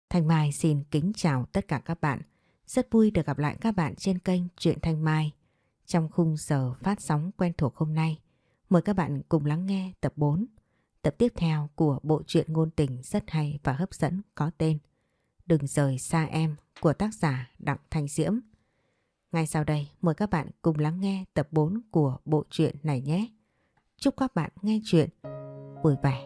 Thanh Mai xin kính chào tất cả các bạn. Rất vui được gặp lại các bạn trên kênh Truyện Thanh Mai. Trong khung giờ phát sóng quen thuộc hôm nay, mời các bạn cùng lắng nghe tập 4, tập tiếp theo của bộ truyện ngôn tình rất hay và hấp dẫn có tên Đừng rời xa em của tác giả Đặng Thanh Diễm. Ngay sau đây, mời các bạn cùng lắng nghe tập 4 của bộ truyện này nhé. Chúc các bạn nghe truyện vui vẻ.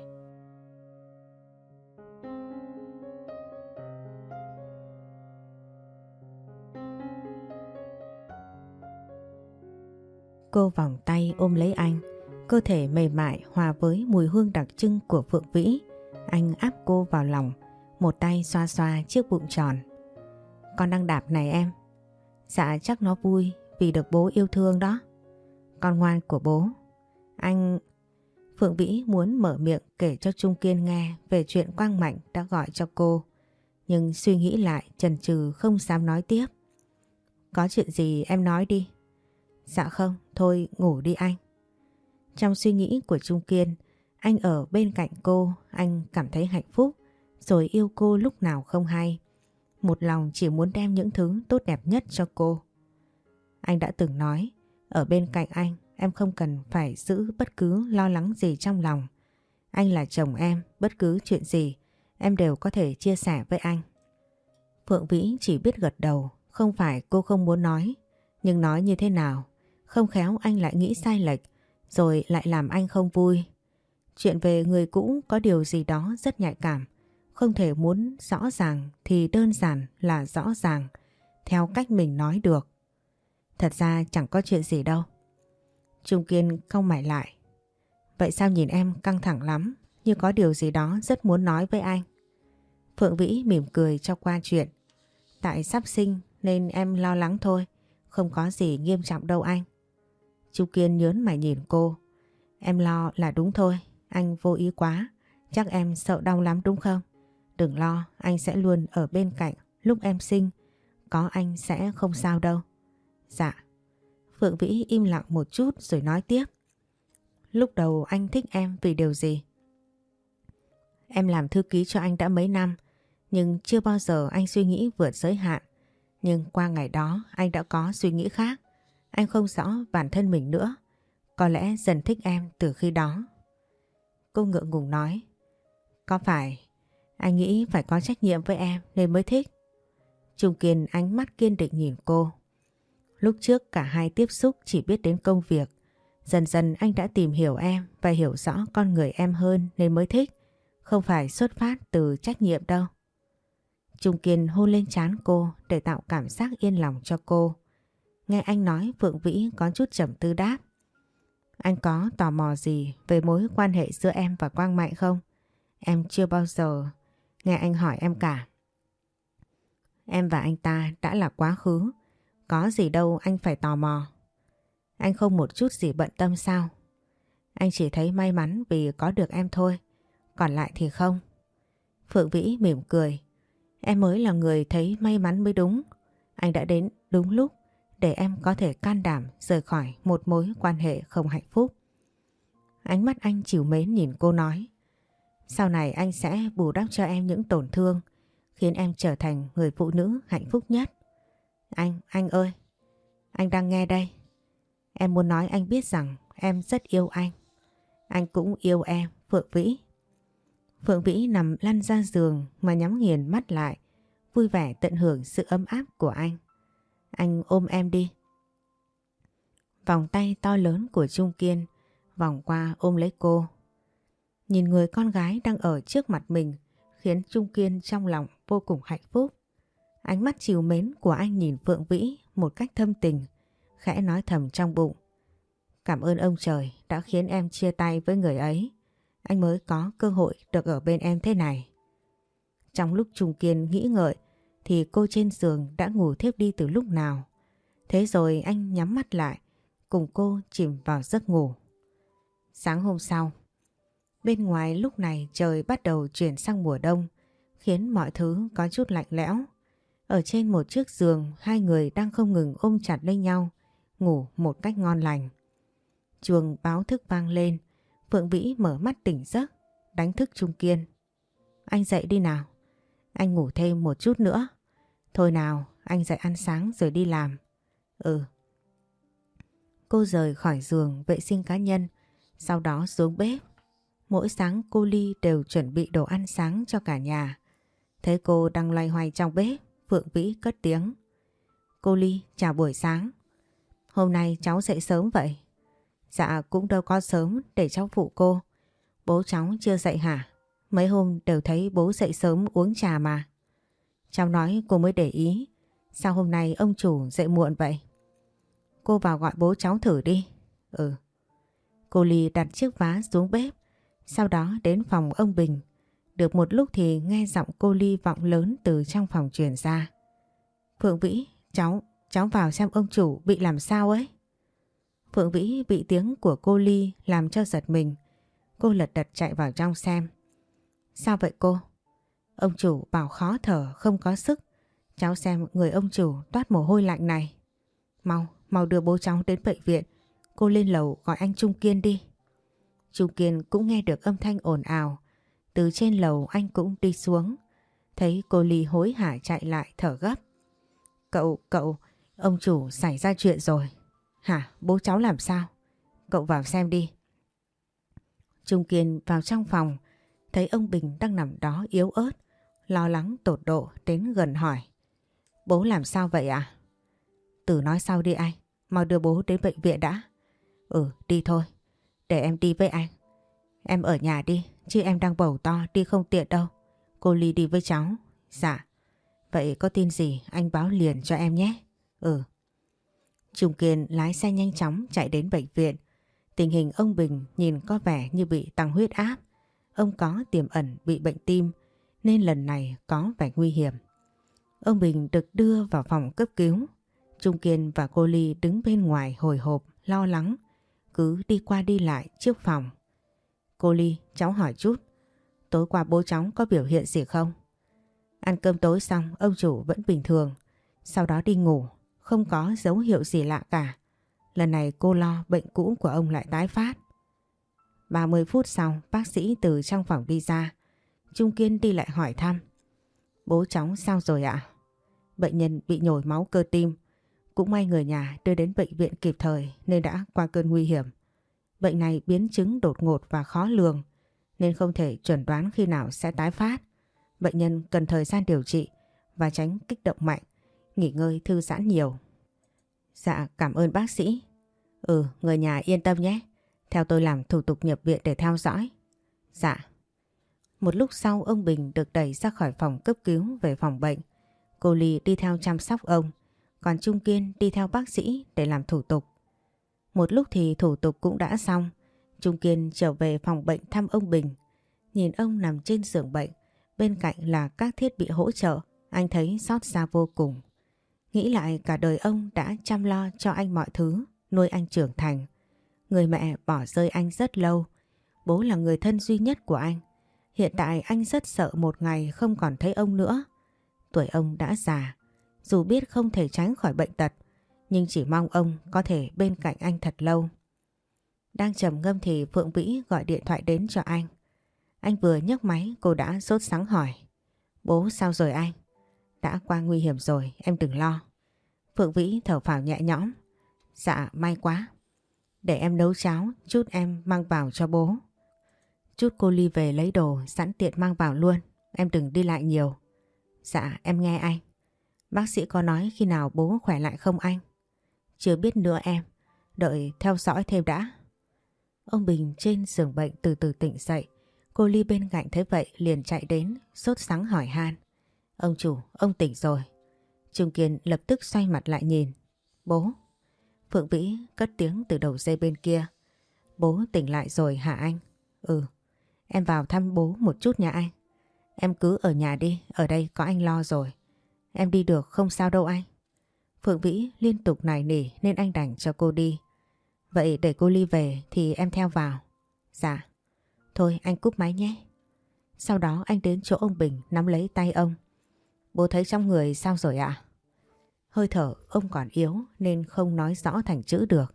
Cô vòng tay ôm lấy anh, cơ thể mềm mại hòa với mùi hương đặc trưng của Phượng Vĩ. Anh áp cô vào lòng, một tay xoa xoa chiếc bụng tròn. Con đang đạp này em. Dạ chắc nó vui vì được bố yêu thương đó. Con ngoan của bố. Anh... Phượng Vĩ muốn mở miệng kể cho Trung Kiên nghe về chuyện Quang Mạnh đã gọi cho cô. Nhưng suy nghĩ lại chần chừ không dám nói tiếp. Có chuyện gì em nói đi. Dạ không, thôi ngủ đi anh. Trong suy nghĩ của Trung Kiên, anh ở bên cạnh cô, anh cảm thấy hạnh phúc, rồi yêu cô lúc nào không hay. Một lòng chỉ muốn đem những thứ tốt đẹp nhất cho cô. Anh đã từng nói, ở bên cạnh anh, em không cần phải giữ bất cứ lo lắng gì trong lòng. Anh là chồng em, bất cứ chuyện gì, em đều có thể chia sẻ với anh. Phượng Vĩ chỉ biết gật đầu, không phải cô không muốn nói, nhưng nói như thế nào? Không khéo anh lại nghĩ sai lệch, rồi lại làm anh không vui. Chuyện về người cũ có điều gì đó rất nhạy cảm, không thể muốn rõ ràng thì đơn giản là rõ ràng, theo cách mình nói được. Thật ra chẳng có chuyện gì đâu. Trung Kiên cau mày lại. Vậy sao nhìn em căng thẳng lắm, như có điều gì đó rất muốn nói với anh? Phượng Vĩ mỉm cười cho qua chuyện. Tại sắp sinh nên em lo lắng thôi, không có gì nghiêm trọng đâu anh. Trung Kiên nhớn mày nhìn cô. Em lo là đúng thôi, anh vô ý quá, chắc em sợ đau lắm đúng không? Đừng lo, anh sẽ luôn ở bên cạnh lúc em sinh, có anh sẽ không sao đâu. Dạ. Phượng Vĩ im lặng một chút rồi nói tiếp. Lúc đầu anh thích em vì điều gì? Em làm thư ký cho anh đã mấy năm, nhưng chưa bao giờ anh suy nghĩ vượt giới hạn. Nhưng qua ngày đó anh đã có suy nghĩ khác. Anh không rõ bản thân mình nữa. Có lẽ dần thích em từ khi đó. Cô ngượng ngùng nói. Có phải anh nghĩ phải có trách nhiệm với em nên mới thích? Trung Kiên ánh mắt kiên định nhìn cô. Lúc trước cả hai tiếp xúc chỉ biết đến công việc. Dần dần anh đã tìm hiểu em và hiểu rõ con người em hơn nên mới thích. Không phải xuất phát từ trách nhiệm đâu. Trung Kiên hôn lên trán cô để tạo cảm giác yên lòng cho cô. Nghe anh nói Phượng Vĩ có chút trầm tư đáp. Anh có tò mò gì về mối quan hệ giữa em và Quang Mạnh không? Em chưa bao giờ nghe anh hỏi em cả. Em và anh ta đã là quá khứ. Có gì đâu anh phải tò mò. Anh không một chút gì bận tâm sao? Anh chỉ thấy may mắn vì có được em thôi. Còn lại thì không. Phượng Vĩ mỉm cười. Em mới là người thấy may mắn mới đúng. Anh đã đến đúng lúc để em có thể can đảm rời khỏi một mối quan hệ không hạnh phúc. Ánh mắt anh trìu mến nhìn cô nói. Sau này anh sẽ bù đắp cho em những tổn thương, khiến em trở thành người phụ nữ hạnh phúc nhất. Anh ơi, anh đang nghe đây. Em muốn nói anh biết rằng em rất yêu anh. Anh cũng yêu em, Phượng Vĩ. Phượng Vĩ nằm lăn ra giường mà nhắm nghiền mắt lại, vui vẻ tận hưởng sự ấm áp của anh. Anh ôm em đi. Vòng tay to lớn của Trung Kiên vòng qua ôm lấy cô. Nhìn người con gái đang ở trước mặt mình khiến Trung Kiên trong lòng vô cùng hạnh phúc. Ánh mắt trìu mến của anh nhìn Phượng Vĩ một cách thâm tình, khẽ nói thầm trong bụng. Cảm ơn ông trời đã khiến em chia tay với người ấy. Anh mới có cơ hội được ở bên em thế này. Trong lúc Trung Kiên nghĩ ngợi thì cô trên giường đã ngủ thiếp đi từ lúc nào. Thế rồi anh nhắm mắt lại, cùng cô chìm vào giấc ngủ. Sáng hôm sau, bên ngoài lúc này trời bắt đầu chuyển sang mùa đông, khiến mọi thứ có chút lạnh lẽo. Ở trên một chiếc giường, hai người đang không ngừng ôm chặt lấy nhau, ngủ một cách ngon lành. Chuông báo thức vang lên, Phượng Vĩ mở mắt tỉnh giấc, đánh thức Trung Kiên. Anh dậy đi nào. Anh ngủ thêm một chút nữa. Thôi nào, anh dậy ăn sáng rồi đi làm. Ừ. Cô rời khỏi giường vệ sinh cá nhân, sau đó xuống bếp. Mỗi sáng cô Ly đều chuẩn bị đồ ăn sáng cho cả nhà. Thấy cô đang loay hoay trong bếp, Phượng Vĩ cất tiếng. Cô Ly, chào buổi sáng. Hôm nay cháu dậy sớm vậy? Dạ cũng đâu có sớm, để cháu phụ cô. Bố cháu chưa dậy hả? Mấy hôm đều thấy bố dậy sớm uống trà mà. Cháu nói cô mới để ý. Sao hôm nay ông chủ dậy muộn vậy? Cô vào gọi bố cháu thử đi. Ừ. Cô Ly đặt chiếc vá xuống bếp, sau đó đến phòng ông Bình. Được một lúc thì nghe giọng cô Ly vọng lớn từ trong phòng truyền ra. Phượng Vĩ, cháu vào xem ông chủ bị làm sao ấy. Phượng Vĩ bị tiếng của cô Ly làm cho giật mình. Cô lật đật chạy vào trong xem. Sao vậy cô? Ông chủ bảo khó thở, không có sức. Cháu xem người ông chủ toát mồ hôi lạnh này. Mau đưa bố cháu đến bệnh viện. Cô lên lầu gọi anh Trung Kiên đi. Trung Kiên cũng nghe được âm thanh ồn ào. Từ trên lầu anh cũng đi xuống. Thấy cô Ly hối hả chạy lại thở gấp. Cậu, ông chủ xảy ra chuyện rồi. Hả, bố cháu làm sao? Cậu vào xem đi. Trung Kiên vào trong phòng, thấy ông Bình đang nằm đó yếu ớt, lo lắng tột độ đến gần hỏi. Bố làm sao vậy ạ? Từ nói sau đi anh, mau đưa bố đến bệnh viện đã. Ừ, đi thôi, để em đi với anh. Em ở nhà đi, chứ em đang bầu to đi không tiện đâu. Cô Ly đi với cháu. Dạ. Vậy có tin gì anh báo liền cho em nhé. Ừ. Trung Kiên lái xe nhanh chóng chạy đến bệnh viện. Tình hình ông Bình nhìn có vẻ như bị tăng huyết áp. Ông có tiềm ẩn bị bệnh tim nên lần này có vẻ nguy hiểm. Ông Bình được đưa vào phòng cấp cứu. Trung Kiên và cô Ly đứng bên ngoài hồi hộp, lo lắng, cứ đi qua đi lại trước phòng. Cô Ly, cháu hỏi chút, tối qua bố cháu có biểu hiện gì không? Ăn cơm tối xong ông chủ vẫn bình thường, sau đó đi ngủ, không có dấu hiệu gì lạ cả. Lần này cô lo bệnh cũ của ông lại tái phát. 30 phút sau, bác sĩ từ trong phòng đi ra. Trung Kiên đi lại hỏi thăm. Bố cháu sao rồi ạ? Bệnh nhân bị nhồi máu cơ tim. Cũng may người nhà đưa đến bệnh viện kịp thời nên đã qua cơn nguy hiểm. Bệnh này biến chứng đột ngột và khó lường nên không thể chuẩn đoán khi nào sẽ tái phát. Bệnh nhân cần thời gian điều trị và tránh kích động mạnh, nghỉ ngơi thư giãn nhiều. Dạ cảm ơn bác sĩ. Ừ, người nhà yên tâm nhé. Theo tôi làm thủ tục nhập viện để theo dõi. Dạ. Một lúc sau ông Bình được đẩy ra khỏi phòng cấp cứu về phòng bệnh. Cô Ly đi theo chăm sóc ông, còn Trung Kiên đi theo bác sĩ để làm thủ tục. Một lúc thì thủ tục cũng đã xong. Trung Kiên trở về phòng bệnh thăm ông Bình. Nhìn ông nằm trên giường bệnh, bên cạnh là các thiết bị hỗ trợ, anh thấy xót xa vô cùng. Nghĩ lại cả đời ông đã chăm lo cho anh mọi thứ, nuôi anh trưởng thành. Người mẹ bỏ rơi anh rất lâu, bố là người thân duy nhất của anh. Hiện tại anh rất sợ một ngày không còn thấy ông nữa. Tuổi ông đã già, dù biết không thể tránh khỏi bệnh tật, nhưng chỉ mong ông có thể bên cạnh anh thật lâu. Đang trầm ngâm thì Phượng Vĩ gọi điện thoại đến cho anh. Anh vừa nhấc máy cô đã sốt sắng hỏi. Bố sao rồi anh? Đã qua nguy hiểm rồi, em đừng lo. Phượng Vĩ thở phào nhẹ nhõm. Dạ may quá. Để em nấu cháo, chút em mang vào cho bố. Chút cô Ly về lấy đồ sẵn tiện mang vào luôn. Em đừng đi lại nhiều. Dạ em nghe anh. Bác sĩ có nói khi nào bố khỏe lại không anh? Chưa biết nữa em. Đợi theo dõi thêm đã. Ông Bình trên giường bệnh từ từ tỉnh dậy. Cô Ly bên cạnh thấy vậy liền chạy đến sốt sắng hỏi han. Ông chủ, ông tỉnh rồi. Trung Kiên lập tức xoay mặt lại nhìn. Bố. Phượng Vĩ cất tiếng từ đầu dây bên kia. Bố tỉnh lại rồi hả anh? Ừ. Em vào thăm bố một chút nha anh. Em cứ ở nhà đi, ở đây có anh lo rồi. Em đi được không sao đâu anh. Phượng Vĩ liên tục nài nỉ nên anh đành cho cô đi. Vậy để cô Ly về thì em theo vào. Dạ. Thôi anh cúp máy nhé. Sau đó anh đến chỗ ông Bình nắm lấy tay ông. Bố thấy trong người sao rồi ạ? Hơi thở ông còn yếu nên không nói rõ thành chữ được.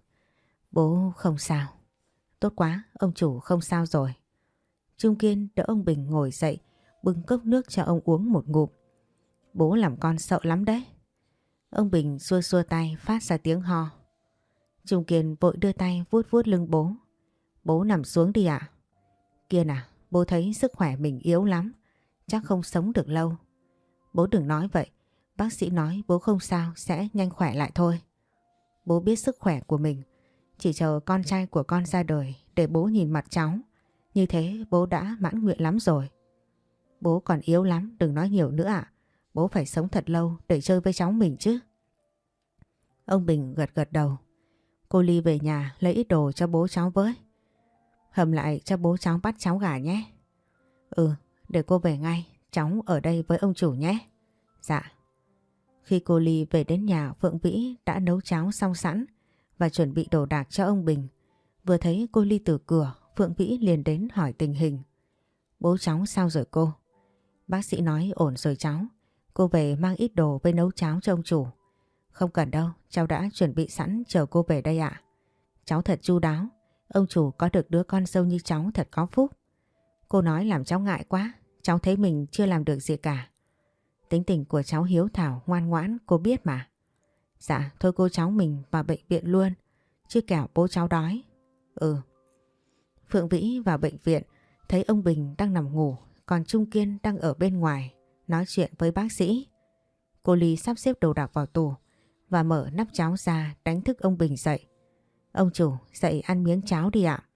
Bố không sao. Tốt quá, ông chủ không sao rồi. Trung Kiên đỡ ông Bình ngồi dậy, bưng cốc nước cho ông uống một ngụm. Bố làm con sợ lắm đấy. Ông Bình xua xua tay phát ra tiếng ho. Trung Kiên vội đưa tay vuốt vuốt lưng bố. Bố nằm xuống đi ạ. Kiên à, bố thấy sức khỏe mình yếu lắm, chắc không sống được lâu. Bố đừng nói vậy, bác sĩ nói bố không sao, sẽ nhanh khỏe lại thôi. Bố biết sức khỏe của mình, chỉ chờ con trai của con ra đời để bố nhìn mặt cháu. Như thế bố đã mãn nguyện lắm rồi. Bố còn yếu lắm, đừng nói nhiều nữa ạ. Bố phải sống thật lâu để chơi với cháu mình chứ. Ông Bình gật gật đầu. Cô Ly về nhà lấy ít đồ cho bố cháu với. Hầm lại cho bố cháu bắt cháu gà nhé. Ừ, để cô về ngay, cháu ở đây với ông chủ nhé. Dạ. Khi cô Ly về đến nhà, Phượng Vĩ đã nấu cháo xong sẵn và chuẩn bị đồ đạc cho ông Bình. Vừa thấy cô Ly từ cửa, Phượng Vĩ liền đến hỏi tình hình. Bố cháu sao rồi cô? Bác sĩ nói ổn rồi cháu. Cô về mang ít đồ với nấu cháo cho ông chủ. Không cần đâu, cháu đã chuẩn bị sẵn chờ cô về đây ạ. Cháu thật chu đáo. Ông chủ có được đứa con dâu như cháu thật có phúc. Cô nói làm cháu ngại quá. Cháu thấy mình chưa làm được gì cả. Tính tình của cháu hiếu thảo, ngoan ngoãn, cô biết mà. Dạ, thôi cô cháu mình vào bệnh viện luôn. Chứ kẻo bố cháu đói. Ừ. Phượng Vĩ vào bệnh viện, thấy ông Bình đang nằm ngủ, còn Trung Kiên đang ở bên ngoài, nói chuyện với bác sĩ. Cô Ly sắp xếp đồ đạc vào tủ và mở nắp cháo ra đánh thức ông Bình dậy. Ông chủ, dậy ăn miếng cháo đi ạ.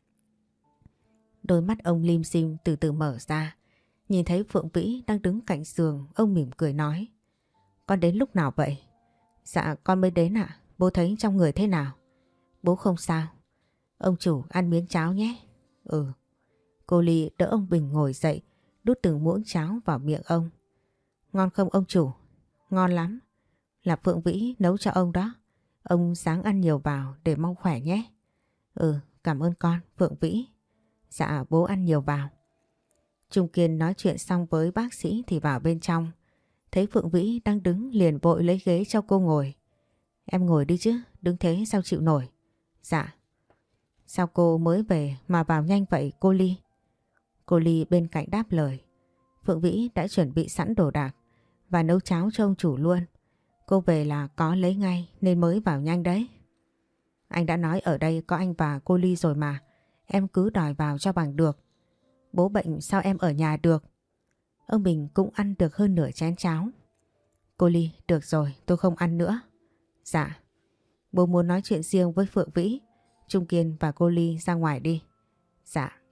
Đôi mắt ông lim dim từ từ mở ra. Nhìn thấy Phượng Vĩ đang đứng cạnh giường, ông mỉm cười nói. Con đến lúc nào vậy? Dạ con mới đến ạ. Bố thấy trong người thế nào? Bố không sao. Ông chủ ăn miếng cháo nhé. Ừ. Cô Ly đỡ ông Bình ngồi dậy, đút từng muỗng cháo vào miệng ông. Ngon không ông chủ? Ngon lắm. Là Phượng Vĩ nấu cho ông đó. Ông sáng ăn nhiều vào để mau khỏe nhé. Ừ, cảm ơn con, Phượng Vĩ. Dạ, bố ăn nhiều vào. Trung Kiên nói chuyện xong với bác sĩ thì vào bên trong. Thấy Phượng Vĩ đang đứng liền vội lấy ghế cho cô ngồi. Em ngồi đi chứ, đứng thế sao chịu nổi? Dạ. Sao cô mới về mà vào nhanh vậy cô Ly? Cô Ly bên cạnh đáp lời. Phượng Vĩ đã chuẩn bị sẵn đồ đạc và nấu cháo cho ông chủ luôn. Cô về là có lấy ngay nên mới vào nhanh đấy. Anh đã nói ở đây có anh và cô Ly rồi mà. Em cứ đòi vào cho bằng được. Bố bệnh sao em ở nhà được? Ông Bình cũng ăn được hơn nửa chén cháo. Cô Ly, được rồi, tôi không ăn nữa. Dạ. Bố muốn nói chuyện riêng với Phượng Vĩ. Trung Kiên và cô Ly ra ngoài đi. Dạ.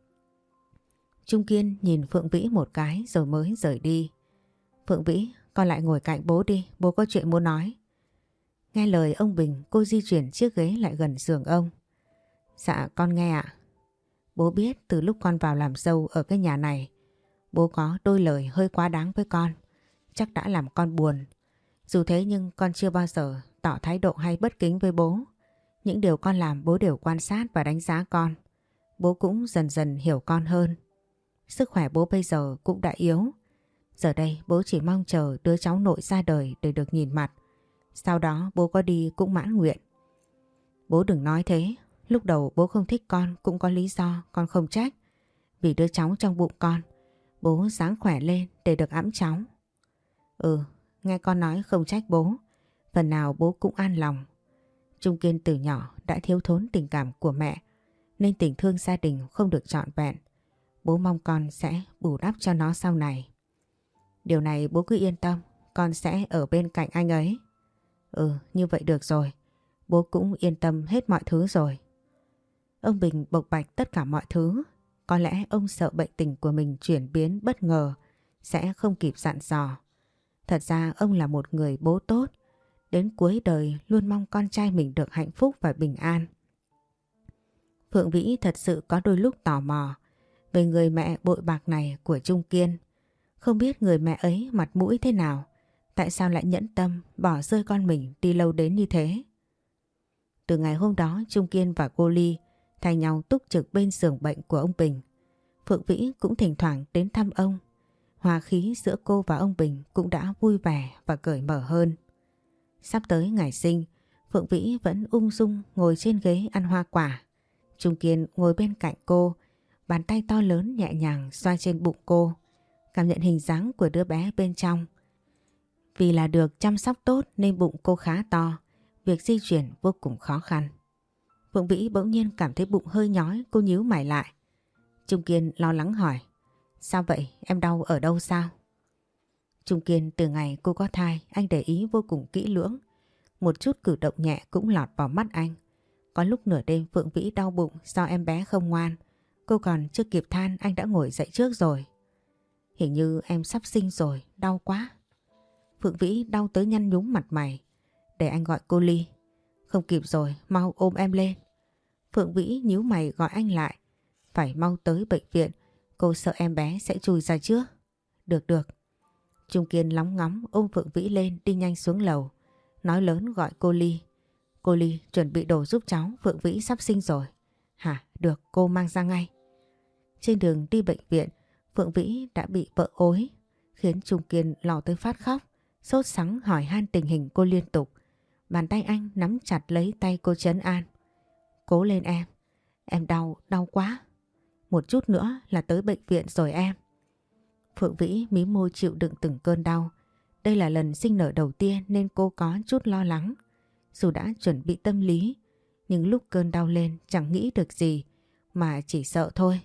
Trung Kiên nhìn Phượng Vĩ một cái rồi mới rời đi. Phượng Vĩ, con lại ngồi cạnh bố đi, bố có chuyện muốn nói. Nghe lời ông Bình, cô di chuyển chiếc ghế lại gần giường ông. Dạ con nghe ạ. Bố biết từ lúc con vào làm dâu ở cái nhà này, bố có đôi lời hơi quá đáng với con, chắc đã làm con buồn. Dù thế nhưng con chưa bao giờ tỏ thái độ hay bất kính với bố. Những điều con làm bố đều quan sát và đánh giá con. Bố cũng dần dần hiểu con hơn. Sức khỏe bố bây giờ cũng đã yếu. Giờ đây bố chỉ mong chờ đứa cháu nội ra đời để được nhìn mặt. Sau đó bố có đi cũng mãn nguyện. Bố đừng nói thế. Lúc đầu bố không thích con cũng có lý do, con không trách. Vì đứa cháu trong bụng con, bố ráng khỏe lên để được ẵm cháu. Ừ, nghe con nói không trách bố. Phần nào bố cũng an lòng. Trung Kiên từ nhỏ đã thiếu thốn tình cảm của mẹ, nên tình thương gia đình không được trọn vẹn. Bố mong con sẽ bù đắp cho nó sau này. Điều này bố cứ yên tâm, con sẽ ở bên cạnh anh ấy. Ừ, như vậy được rồi. Bố cũng yên tâm hết mọi thứ rồi. Ông Bình bộc bạch tất cả mọi thứ. Có lẽ ông sợ bệnh tình của mình chuyển biến bất ngờ, sẽ không kịp dặn dò. Thật ra ông là một người bố tốt, đến cuối đời luôn mong con trai mình được hạnh phúc và bình an. Phượng Vĩ thật sự có đôi lúc tò mò về người mẹ bội bạc này của Trung Kiên. Không biết người mẹ ấy mặt mũi thế nào, tại sao lại nhẫn tâm bỏ rơi con mình đi lâu đến như thế. Từ ngày hôm đó Trung Kiên và cô Ly thay nhau túc trực bên giường bệnh của ông Bình. Phượng Vĩ cũng thỉnh thoảng đến thăm ông. Hòa khí giữa cô và ông Bình cũng đã vui vẻ và cởi mở hơn. Sắp tới ngày sinh, Phượng Vĩ vẫn ung dung ngồi trên ghế ăn hoa quả. Trung Kiên ngồi bên cạnh cô, bàn tay to lớn nhẹ nhàng xoa trên bụng cô. cảm nhận hình dáng của đứa bé bên trong. Vì là được chăm sóc tốt nên bụng cô khá to, việc di chuyển vô cùng khó khăn. Phượng Vĩ bỗng nhiên cảm thấy bụng hơi nhói, cô nhíu mày lại. Trung Kiên lo lắng hỏi, sao vậy, em đau ở đâu sao? Trung Kiên từ ngày cô có thai, anh để ý vô cùng kỹ lưỡng. Một chút cử động nhẹ cũng lọt vào mắt anh. Có lúc nửa đêm Phượng Vĩ đau bụng do em bé không ngoan. Cô còn chưa kịp than anh đã ngồi dậy trước rồi. Hình như em sắp sinh rồi, đau quá. Phượng Vĩ đau tới nhăn nhúm mặt mày. Để anh gọi cô Ly. Không kịp rồi, mau ôm em lên. Phượng Vĩ nhíu mày gọi anh lại. Phải mau tới bệnh viện, cô sợ em bé sẽ chui ra trước. Được được. Trung Kiên lóng ngóng ôm Phượng Vĩ lên đi nhanh xuống lầu. Nói lớn gọi cô Ly. Cô Ly chuẩn bị đồ giúp cháu, Phượng Vĩ sắp sinh rồi. Hả? Được, cô mang ra ngay. Trên đường đi bệnh viện, Phượng Vĩ đã bị vợ ối, khiến Trung Kiên lo tới phát khóc, sốt sắng hỏi han tình hình cô liên tục. Bàn tay anh nắm chặt lấy tay cô trấn an. Cố lên em đau, đau quá. Một chút nữa là tới bệnh viện rồi em. Phượng Vĩ mím môi chịu đựng từng cơn đau. Đây là lần sinh nở đầu tiên nên cô có chút lo lắng. Dù đã chuẩn bị tâm lý, nhưng lúc cơn đau lên chẳng nghĩ được gì mà chỉ sợ thôi.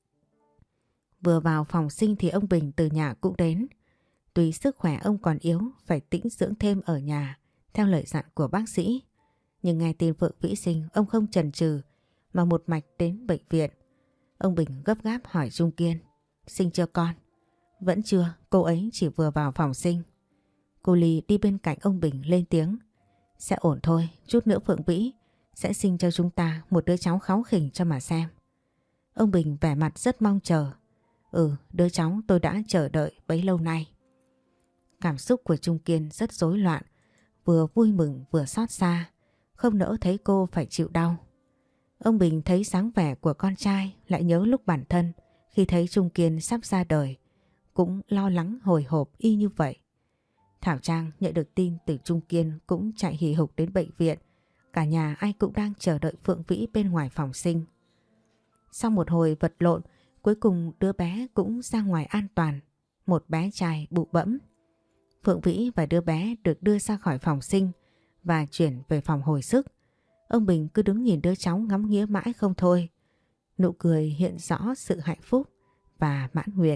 Vừa vào phòng sinh thì ông Bình từ nhà cũng đến. Tuy sức khỏe ông còn yếu, phải tĩnh dưỡng thêm ở nhà theo lời dặn của bác sĩ. Nhưng nghe tin Phượng Vĩ sinh, ông không chần chừ mà một mạch đến bệnh viện. Ông Bình gấp gáp hỏi Trung Kiên, sinh chưa con? Vẫn chưa, cô ấy chỉ vừa vào phòng sinh. Cô Ly đi bên cạnh ông Bình lên tiếng. Sẽ ổn thôi, chút nữa Phượng Vĩ sẽ sinh cho chúng ta một đứa cháu kháu khỉnh cho mà xem. Ông Bình vẻ mặt rất mong chờ. Đứa cháu tôi đã chờ đợi bấy lâu nay. Cảm xúc của Trung Kiên rất rối loạn, vừa vui mừng vừa xót xa, không nỡ thấy cô phải chịu đau. Ông Bình thấy dáng vẻ của con trai lại nhớ lúc bản thân khi thấy Trung Kiên sắp ra đời, cũng lo lắng hồi hộp y như vậy. Thảo Trang nhận được tin từ Trung Kiên cũng chạy hì hục đến bệnh viện. Cả nhà ai cũng đang chờ đợi Phượng Vĩ bên ngoài phòng sinh. Sau một hồi vật lộn, cuối cùng đứa bé cũng ra ngoài an toàn. Một bé trai bụ bẫm. Phượng Vĩ và đứa bé được đưa ra khỏi phòng sinh và chuyển về phòng hồi sức. Ông Bình cứ đứng nhìn đứa cháu ngắm nghía mãi không thôi. Nụ cười hiện rõ sự hạnh phúc và mãn nguyện.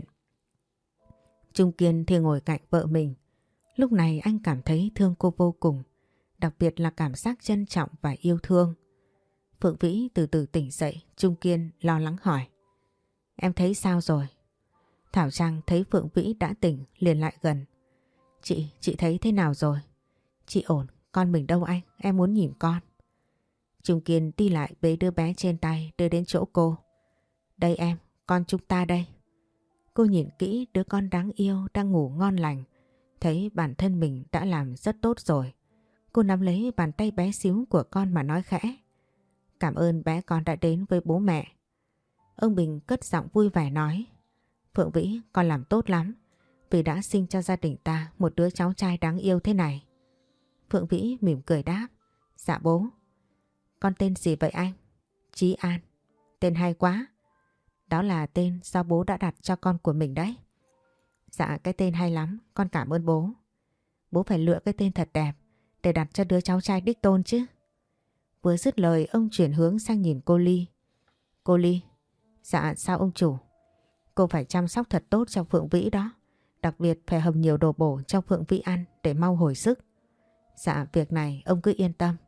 Trung Kiên thì ngồi cạnh vợ mình. Lúc này anh cảm thấy thương cô vô cùng, đặc biệt là cảm giác trân trọng và yêu thương. Phượng Vĩ từ từ tỉnh dậy, Trung Kiên lo lắng hỏi. Em thấy sao rồi? Thảo Trang thấy Phượng Vĩ đã tỉnh liền lại gần. Chị thấy thế nào rồi? Chị ổn, con mình đâu anh, em muốn nhìn con. Trung Kiên đi lại bế đứa bé trên tay đưa đến chỗ cô. Đây em, con chúng ta đây. Cô nhìn kỹ đứa con đáng yêu đang ngủ ngon lành, thấy bản thân mình đã làm rất tốt rồi. Cô nắm lấy bàn tay bé xíu của con mà nói khẽ. Cảm ơn bé con đã đến với bố mẹ. Ông Bình cất giọng vui vẻ nói. Phượng Vĩ, con làm tốt lắm, vì đã sinh cho gia đình ta một đứa cháu trai đáng yêu thế này. Phượng Vĩ mỉm cười đáp. Dạ bố. Con tên gì vậy anh? Chí An. Tên hay quá. Đó là tên do bố đã đặt cho con của mình đấy. Dạ cái tên hay lắm, con cảm ơn bố. Bố phải lựa cái tên thật đẹp để đặt cho đứa cháu trai đích tôn chứ. Vừa dứt lời ông chuyển hướng sang nhìn cô Ly. Cô Ly. Dạ sao ông chủ? Cô phải chăm sóc thật tốt cho Phượng Vĩ đó. Đặc biệt phải hầm nhiều đồ bổ cho Phượng Vĩ ăn để mau hồi sức. Dạ việc này ông cứ yên tâm.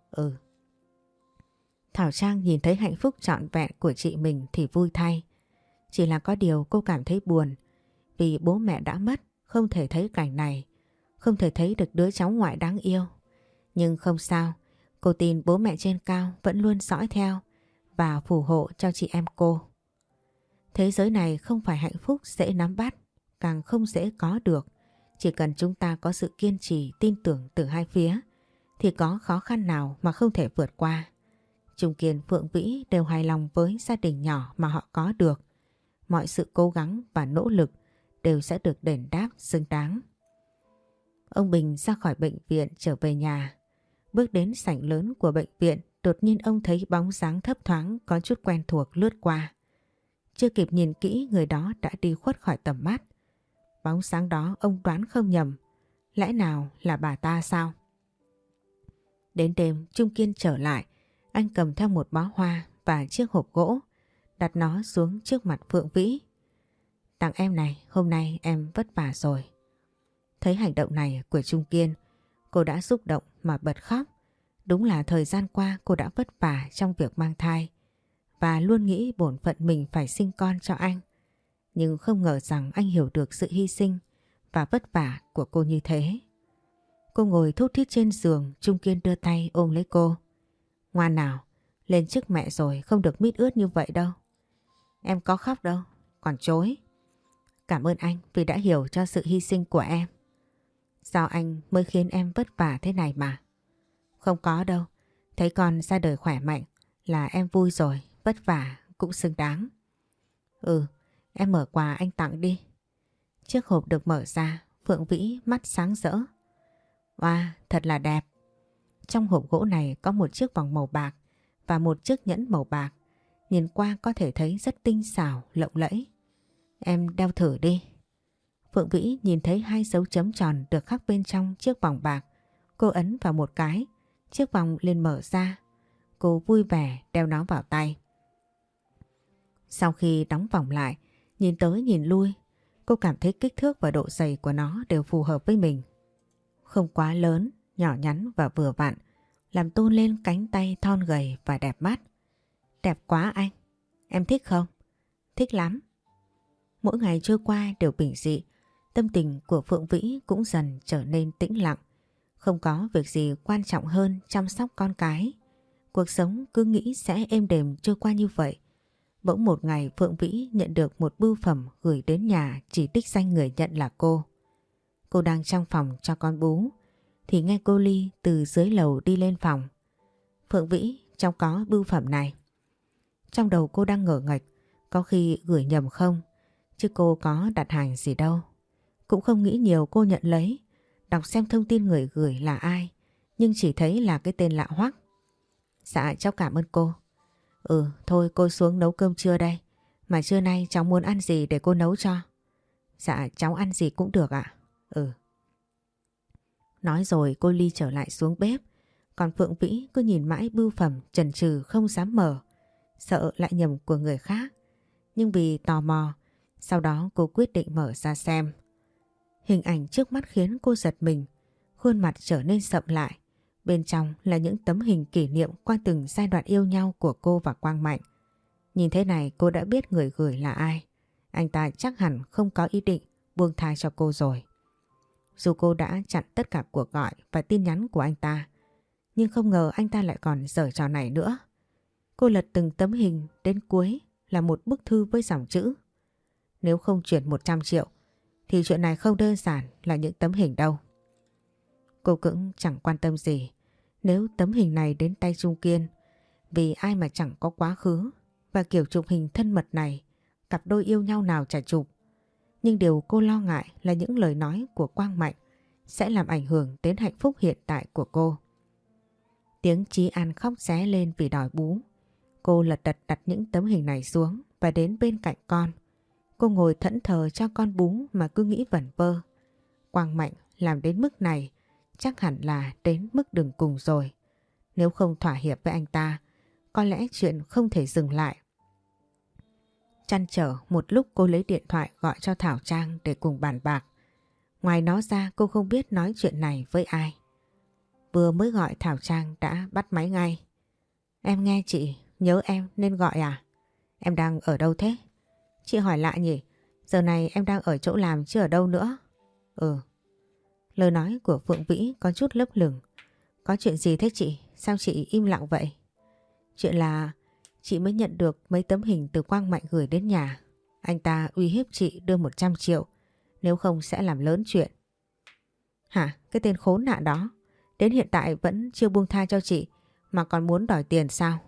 Thảo Trang nhìn thấy hạnh phúc trọn vẹn của chị mình thì vui thay. Chỉ là có điều cô cảm thấy buồn. Vì bố mẹ đã mất, không thể thấy cảnh này, không thể thấy được đứa cháu ngoại đáng yêu. Nhưng không sao, cô tin bố mẹ trên cao vẫn luôn dõi theo và phù hộ cho chị em cô. Thế giới này không phải hạnh phúc dễ nắm bắt, càng không dễ có được. Chỉ cần chúng ta có sự kiên trì, tin tưởng từ hai phía, thì có khó khăn nào mà không thể vượt qua. Trung Kiên, Phượng Vĩ đều hài lòng với gia đình nhỏ mà họ có được. Mọi sự cố gắng và nỗ lực đều sẽ được đền đáp xứng đáng. Ông Bình ra khỏi bệnh viện trở về nhà. Bước đến sảnh lớn của bệnh viện, đột nhiên ông thấy bóng dáng thấp thoáng có chút quen thuộc lướt qua. Chưa kịp nhìn kỹ, người đó đã đi khuất khỏi tầm mắt. bóng sáng đó ông đoán không nhầm. Lẽ nào là bà ta sao? Đến đêm Trung Kiên trở lại, anh cầm theo một bó hoa và chiếc hộp gỗ, đặt nó xuống trước mặt Phượng Vĩ. Tặng em này, hôm nay em vất vả rồi. Thấy hành động này của Trung Kiên, cô đã xúc động mà bật khóc. Đúng là thời gian qua cô đã vất vả trong việc mang thai và luôn nghĩ bổn phận mình phải sinh con cho anh. Nhưng không ngờ rằng anh hiểu được sự hy sinh và vất vả của cô như thế. Cô ngồi thút thít trên giường, Trung Kiên đưa tay ôm lấy cô. Ngoan nào, lên trước mẹ rồi, không được mít ướt như vậy đâu. Em có khóc đâu, còn chối. Cảm ơn anh vì đã hiểu cho sự hy sinh của em. Sao anh mới khiến em vất vả thế này mà? Không có đâu, thấy con ra đời khỏe mạnh là em vui rồi, vất vả cũng xứng đáng. Em mở quà anh tặng đi. Chiếc hộp được mở ra, Phượng Vĩ mắt sáng rỡ. Wow, thật là đẹp. Trong hộp gỗ này có một chiếc vòng màu bạc và một chiếc nhẫn màu bạc. Nhìn qua có thể thấy rất tinh xảo, lộng lẫy. Em đeo thử đi. Phượng Vĩ nhìn thấy 2 dấu chấm tròn được khắc bên trong chiếc vòng bạc. Cô ấn vào một cái, chiếc vòng liền mở ra. Cô vui vẻ đeo nó vào tay. Sau khi đóng vòng lại, nhìn tới nhìn lui, cô cảm thấy kích thước và độ dày của nó đều phù hợp với mình. Không quá lớn, nhỏ nhắn và vừa vặn, làm tôn lên cánh tay thon gầy và đẹp mắt. Đẹp quá anh, em thích không? Thích lắm. Mỗi ngày trôi qua đều bình dị, tâm tình của Phượng Vĩ cũng dần trở nên tĩnh lặng. Không có việc gì quan trọng hơn chăm sóc con cái. Cuộc sống cứ nghĩ sẽ êm đềm trôi qua như vậy. Bỗng một ngày Phượng Vĩ nhận được một bưu phẩm gửi đến nhà chỉ đích danh người nhận là cô. Cô đang trong phòng cho con bú thì nghe cô Ly từ dưới lầu đi lên phòng. Phượng Vĩ, trong có bưu phẩm này. Trong đầu cô đang ngỡ ngạch, có khi gửi nhầm không, chứ cô có đặt hàng gì đâu. Cũng không nghĩ nhiều, cô nhận lấy, đọc xem thông tin người gửi là ai, nhưng chỉ thấy là cái tên lạ hoắc. Dạ cháu cảm ơn cô. Thôi cô xuống nấu cơm trưa đây, mà trưa nay cháu muốn ăn gì để cô nấu cho. Dạ cháu ăn gì cũng được ạ. Nói rồi cô Ly trở lại xuống bếp, còn Phượng Vĩ cứ nhìn mãi bưu phẩm chần chừ không dám mở, sợ lại nhầm của người khác. Nhưng vì tò mò, sau đó cô quyết định mở ra xem. Hình ảnh trước mắt khiến cô giật mình, khuôn mặt trở nên sậm lại. Bên trong là những tấm hình kỷ niệm qua từng giai đoạn yêu nhau của cô và Quang Mạnh. Nhìn thế này cô đã biết người gửi là ai. Anh ta chắc hẳn không có ý định buông tha cho cô rồi. Dù cô đã chặn tất cả cuộc gọi và tin nhắn của anh ta, nhưng không ngờ anh ta lại còn giở trò này nữa. Cô lật từng tấm hình đến cuối là một bức thư với dòng chữ: nếu không chuyển 100 triệu thì chuyện này không đơn giản là những tấm hình đâu. Cô cũng chẳng quan tâm gì nếu tấm hình này đến tay Trung Kiên, vì ai mà chẳng có quá khứ, và kiểu chụp hình thân mật này cặp đôi yêu nhau nào chả chụp. Nhưng điều cô lo ngại là những lời nói của Quang Mạnh sẽ làm ảnh hưởng đến hạnh phúc hiện tại của cô. Tiếng Chí An khóc ré lên vì đòi bú. Cô lật đật đặt những tấm hình này xuống và đến bên cạnh con. Cô ngồi thẫn thờ cho con bú mà cứ nghĩ vẩn vơ. Quang Mạnh làm đến mức này chắc hẳn là đến mức đường cùng rồi. Nếu không thỏa hiệp với anh ta, có lẽ chuyện không thể dừng lại. Trăn trở một lúc cô lấy điện thoại gọi cho Thảo Trang để cùng bàn bạc. Ngoài nó ra cô không biết nói chuyện này với ai. Vừa mới gọi Thảo Trang đã bắt máy ngay. Em nghe chị, nhớ em nên gọi à? Em đang ở đâu thế? Chị hỏi lại nhỉ, giờ này em đang ở chỗ làm chứ ở đâu nữa? Lời nói của Phượng Vĩ có chút lấp lửng. Có chuyện gì thế chị? Sao chị im lặng vậy? Chuyện là chị mới nhận được mấy tấm hình từ Quang Mạnh gửi đến nhà. Anh ta uy hiếp chị đưa 100 triệu, nếu không sẽ làm lớn chuyện. Hả? Cái tên khốn nạn đó đến hiện tại vẫn chưa buông tha cho chị mà còn muốn đòi tiền sao?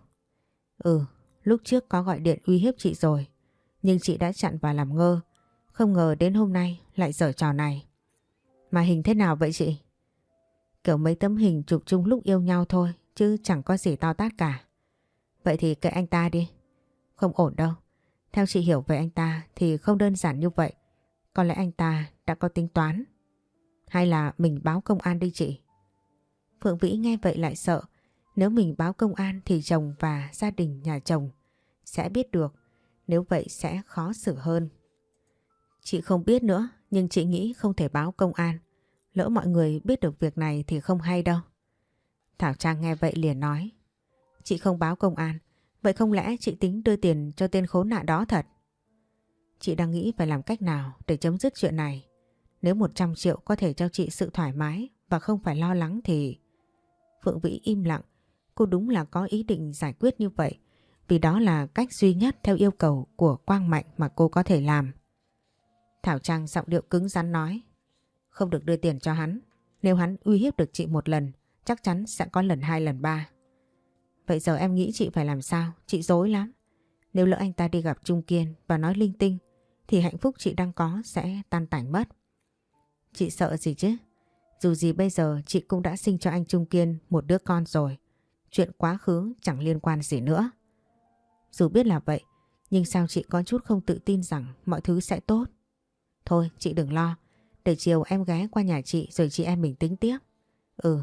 Lúc trước có gọi điện uy hiếp chị rồi, nhưng chị đã chặn và làm ngơ. Không ngờ đến hôm nay lại giở trò này. Mà hình thế nào vậy chị? Kiểu mấy tấm hình chụp chung lúc yêu nhau thôi, chứ chẳng có gì to tát cả. Vậy thì kệ anh ta đi. Không ổn đâu. Theo chị hiểu về anh ta thì không đơn giản như vậy. Có lẽ anh ta đã có tính toán. Hay là mình báo công an đi chị? Phượng Vĩ nghe vậy lại sợ. Nếu mình báo công an thì chồng và gia đình nhà chồng sẽ biết được. Nếu vậy sẽ khó xử hơn. Chị không biết nữa, nhưng chị nghĩ không thể báo công an. Lỡ mọi người biết được việc này thì không hay đâu. Thảo Trang nghe vậy liền nói. Chị không báo công an, vậy không lẽ chị tính đưa tiền cho tên khốn nạn đó thật? Chị đang nghĩ phải làm cách nào để chấm dứt chuyện này. Nếu 100 triệu có thể cho chị sự thoải mái và không phải lo lắng thì... Phượng Vĩ im lặng. Cô đúng là có ý định giải quyết như vậy, vì đó là cách duy nhất theo yêu cầu của Quang Mạnh mà cô có thể làm. Thảo Trang giọng điệu cứng rắn nói. Không được đưa tiền cho hắn. Nếu hắn uy hiếp được chị một lần, chắc chắn sẽ có lần 2 lần 3. Vậy giờ em nghĩ chị phải làm sao? Chị rối lắm. Nếu lỡ anh ta đi gặp Trung Kiên và nói linh tinh thì hạnh phúc chị đang có sẽ tan tành mất. Chị sợ gì chứ? Dù gì bây giờ chị cũng đã sinh cho anh Trung Kiên một đứa con rồi. Chuyện quá khứ chẳng liên quan gì nữa. Dù biết là vậy, nhưng sao chị có chút không tự tin rằng mọi thứ sẽ tốt. Thôi chị đừng lo. Để chiều em ghé qua nhà chị rồi chị em mình tính tiếp. Ừ.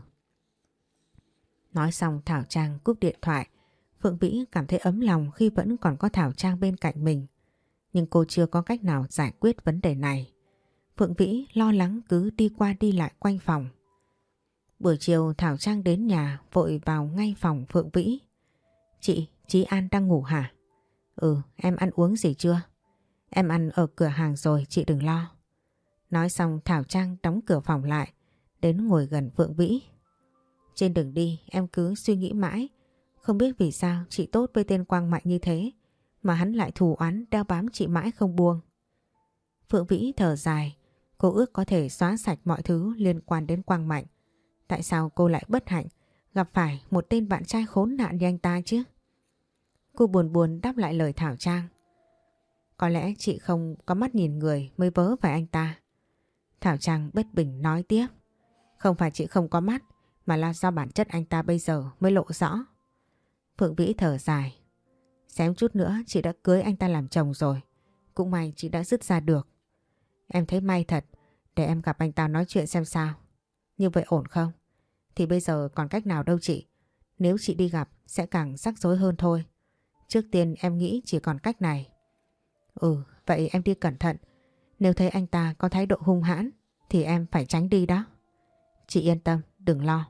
Nói xong Thảo Trang cúp điện thoại. Phượng Vĩ cảm thấy ấm lòng khi vẫn còn có Thảo Trang bên cạnh mình. Nhưng cô chưa có cách nào giải quyết vấn đề này. Phượng Vĩ lo lắng cứ đi qua đi lại quanh phòng. Buổi chiều Thảo Trang đến nhà vội vào ngay phòng Phượng Vĩ. Chị, Chí An đang ngủ hả? Ừ, em ăn uống gì chưa? Em ăn ở cửa hàng rồi, chị đừng lo. Nói xong Thảo Trang đóng cửa phòng lại, đến ngồi gần Phượng Vĩ. Trên đường đi em cứ suy nghĩ mãi, không biết vì sao chị tốt với tên Quang Mạnh như thế mà hắn lại thù oán đeo bám chị mãi không buông. Phượng Vĩ thở dài, cô ước có thể xóa sạch mọi thứ liên quan đến Quang Mạnh. Tại sao cô lại bất hạnh gặp phải một tên bạn trai khốn nạn như anh ta chứ? Cô buồn buồn đáp lại lời Thảo Trang. Có lẽ chị không có mắt nhìn người mới vớ phải anh ta. Thảo Trang bất bình nói tiếp. Không phải chị không có mắt, mà là do bản chất anh ta bây giờ mới lộ rõ. Phượng Vĩ thở dài. Xém chút nữa chị đã cưới anh ta làm chồng rồi. Cũng may chị đã dứt ra được. Em thấy may thật, để em gặp anh ta nói chuyện xem sao. Như vậy ổn không? Thì bây giờ còn cách nào đâu chị. Nếu chị đi gặp sẽ càng rắc rối hơn thôi. Trước tiên em nghĩ chỉ còn cách này. Ừ, vậy em đi cẩn thận. Nếu thấy anh ta có thái độ hung hãn thì em phải tránh đi đó. Chị yên tâm, đừng lo.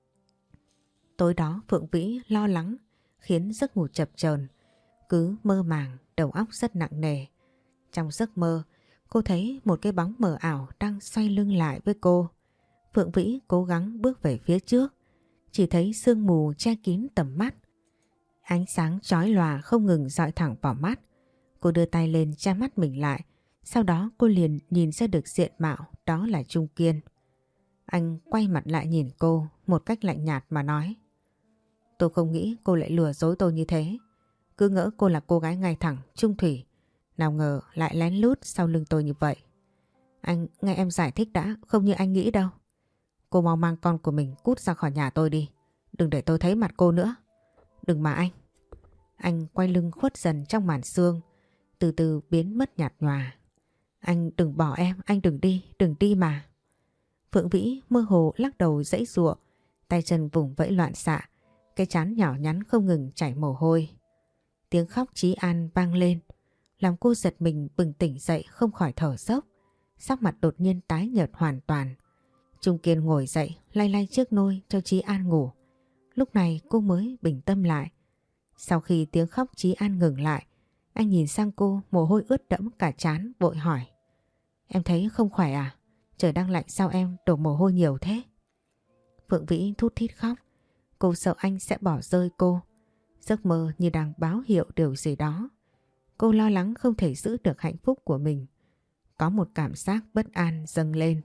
Tối đó Phượng Vĩ lo lắng khiến giấc ngủ chập chờn, cứ mơ màng, đầu óc rất nặng nề. Trong giấc mơ, cô thấy một cái bóng mờ ảo đang xoay lưng lại với cô. Phượng Vĩ cố gắng bước về phía trước, chỉ thấy sương mù che kín tầm mắt. Ánh sáng chói lòa không ngừng dọi thẳng vào mắt. Cô đưa tay lên che mắt mình lại, sau đó cô liền nhìn ra được diện mạo, đó là Trung Kiên. Anh quay mặt lại nhìn cô một cách lạnh nhạt mà nói. Tôi không nghĩ cô lại lừa dối tôi như thế. Cứ ngỡ cô là cô gái ngay thẳng, trung thủy. Nào ngờ lại lén lút sau lưng tôi như vậy. Anh nghe em giải thích đã, không như anh nghĩ đâu. Cô mau mang con của mình cút ra khỏi nhà tôi đi. Đừng để tôi thấy mặt cô nữa. Đừng mà anh. Anh quay lưng khuất dần trong màn sương, từ từ biến mất nhạt nhòa. Anh đừng bỏ em, anh đừng đi mà. Phượng Vĩ mơ hồ lắc đầu giãy giụa, tay chân vùng vẫy loạn xạ, cái trán nhỏ nhắn không ngừng chảy mồ hôi. Tiếng khóc Chí An vang lên, làm cô giật mình bừng tỉnh dậy không khỏi thở dốc, sắc mặt đột nhiên tái nhợt hoàn toàn. Trung Kiên ngồi dậy lay lay chiếc nôi cho Chí An ngủ. Lúc này cô mới bình tâm lại. Sau khi tiếng khóc Chí An ngừng lại, anh nhìn sang cô, mồ hôi ướt đẫm cả trán, vội hỏi. Em thấy không khỏe à? Trời đang lạnh sao em đổ mồ hôi nhiều thế? Phượng Vĩ thút thít khóc. Cô sợ anh sẽ bỏ rơi cô. Giấc mơ như đang báo hiệu điều gì đó. Cô lo lắng không thể giữ được hạnh phúc của mình. Có một cảm giác bất an dâng lên.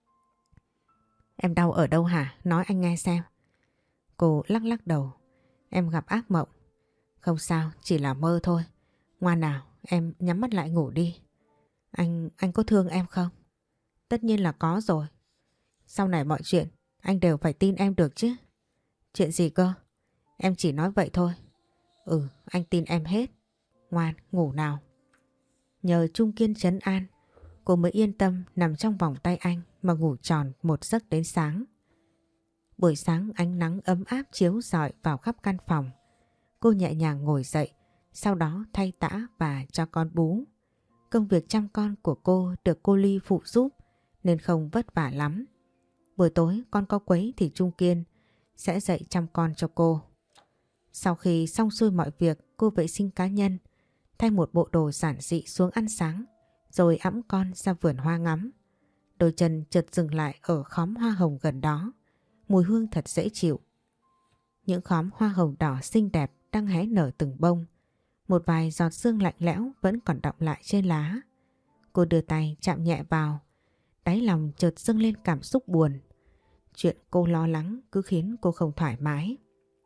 Em đau ở đâu hả? Nói anh nghe xem. Cô lắc lắc đầu. Em gặp ác mộng. Không sao, chỉ là mơ thôi. Ngoan nào, em nhắm mắt lại ngủ đi. Anh có thương em không? Tất nhiên là có rồi. Sau này mọi chuyện anh đều phải tin em được chứ. Chuyện gì cơ? Em chỉ nói vậy thôi. Ừ, anh tin em hết. Ngoan, ngủ nào. Nhờ Trung Kiên trấn an, cô mới yên tâm nằm trong vòng tay anh mà ngủ tròn một giấc đến sáng. Buổi sáng ánh nắng ấm áp chiếu rọi vào khắp căn phòng. Cô nhẹ nhàng ngồi dậy, sau đó thay tã và cho con bú. Công việc chăm con của cô được cô Ly phụ giúp nên không vất vả lắm. Buổi tối con có quấy thì Trung Kiên sẽ dậy chăm con cho cô. Sau khi xong xuôi mọi việc, cô vệ sinh cá nhân, thay một bộ đồ giản dị xuống ăn sáng, rồi ẵm con ra vườn hoa ngắm. Đôi chân chợt dừng lại ở khóm hoa hồng gần đó, mùi hương thật dễ chịu. Những khóm hoa hồng đỏ xinh đẹp đang hé nở từng bông, một vài giọt sương lạnh lẽo vẫn còn đọng lại trên lá. Cô đưa tay chạm nhẹ vào, đáy lòng chợt dâng lên cảm xúc buồn. Chuyện cô lo lắng cứ khiến cô không thoải mái.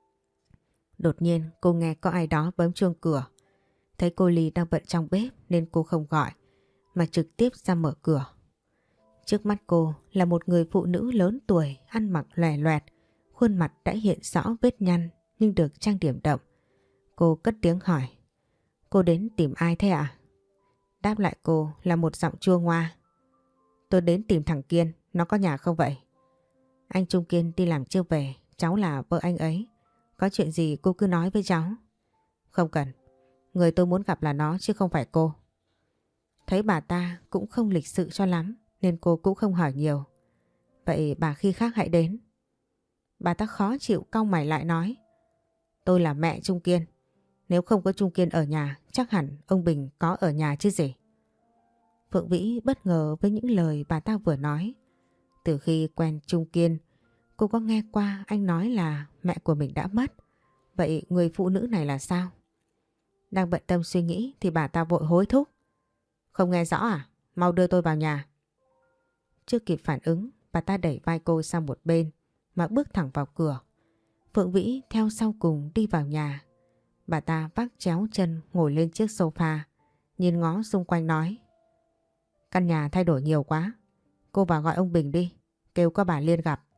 Đột nhiên cô nghe có ai đó bấm chuông cửa. Thấy cô Ly đang bận trong bếp nên cô không gọi mà trực tiếp ra mở cửa. Trước mắt cô là một người phụ nữ lớn tuổi, ăn mặc lòe loẹt, khuôn mặt đã hiện rõ vết nhăn nhưng được trang điểm đậm. Cô cất tiếng hỏi: "Cô đến tìm ai thế ạ?" Đáp lại cô là một giọng chua ngoa: "Tôi đến tìm thằng Kiên, nó có nhà không vậy?" "Anh Trung Kiên đi làm chưa về, cháu là vợ anh ấy. Có chuyện gì cô cứ nói với cháu." "Không cần, người tôi muốn gặp là nó chứ không phải cô." Thấy bà ta cũng không lịch sự cho lắm nên cô cũng không hỏi nhiều. "Vậy bà khi khác hãy đến." Bà ta khó chịu cau mày lại nói: "Tôi là mẹ Trung Kiên. Nếu không có Trung Kiên ở nhà chắc hẳn ông Bình có ở nhà chứ gì." Phượng Vĩ bất ngờ với những lời bà ta vừa nói. Từ khi quen Trung Kiên, cô có nghe qua anh nói là mẹ của mình đã mất. Vậy người phụ nữ này là sao? Đang bận tâm suy nghĩ thì bà ta vội hối thúc: "Không nghe rõ à? Mau đưa tôi vào nhà." Chưa kịp phản ứng, bà ta đẩy vai cô sang một bên mà bước thẳng vào cửa. Phượng Vĩ theo sau cùng đi vào nhà. Bà ta vác chéo chân ngồi lên chiếc sofa, nhìn ngó xung quanh nói: "Căn nhà thay đổi nhiều quá. Cô vào gọi ông Bình đi, kêu có bà Liên gặp."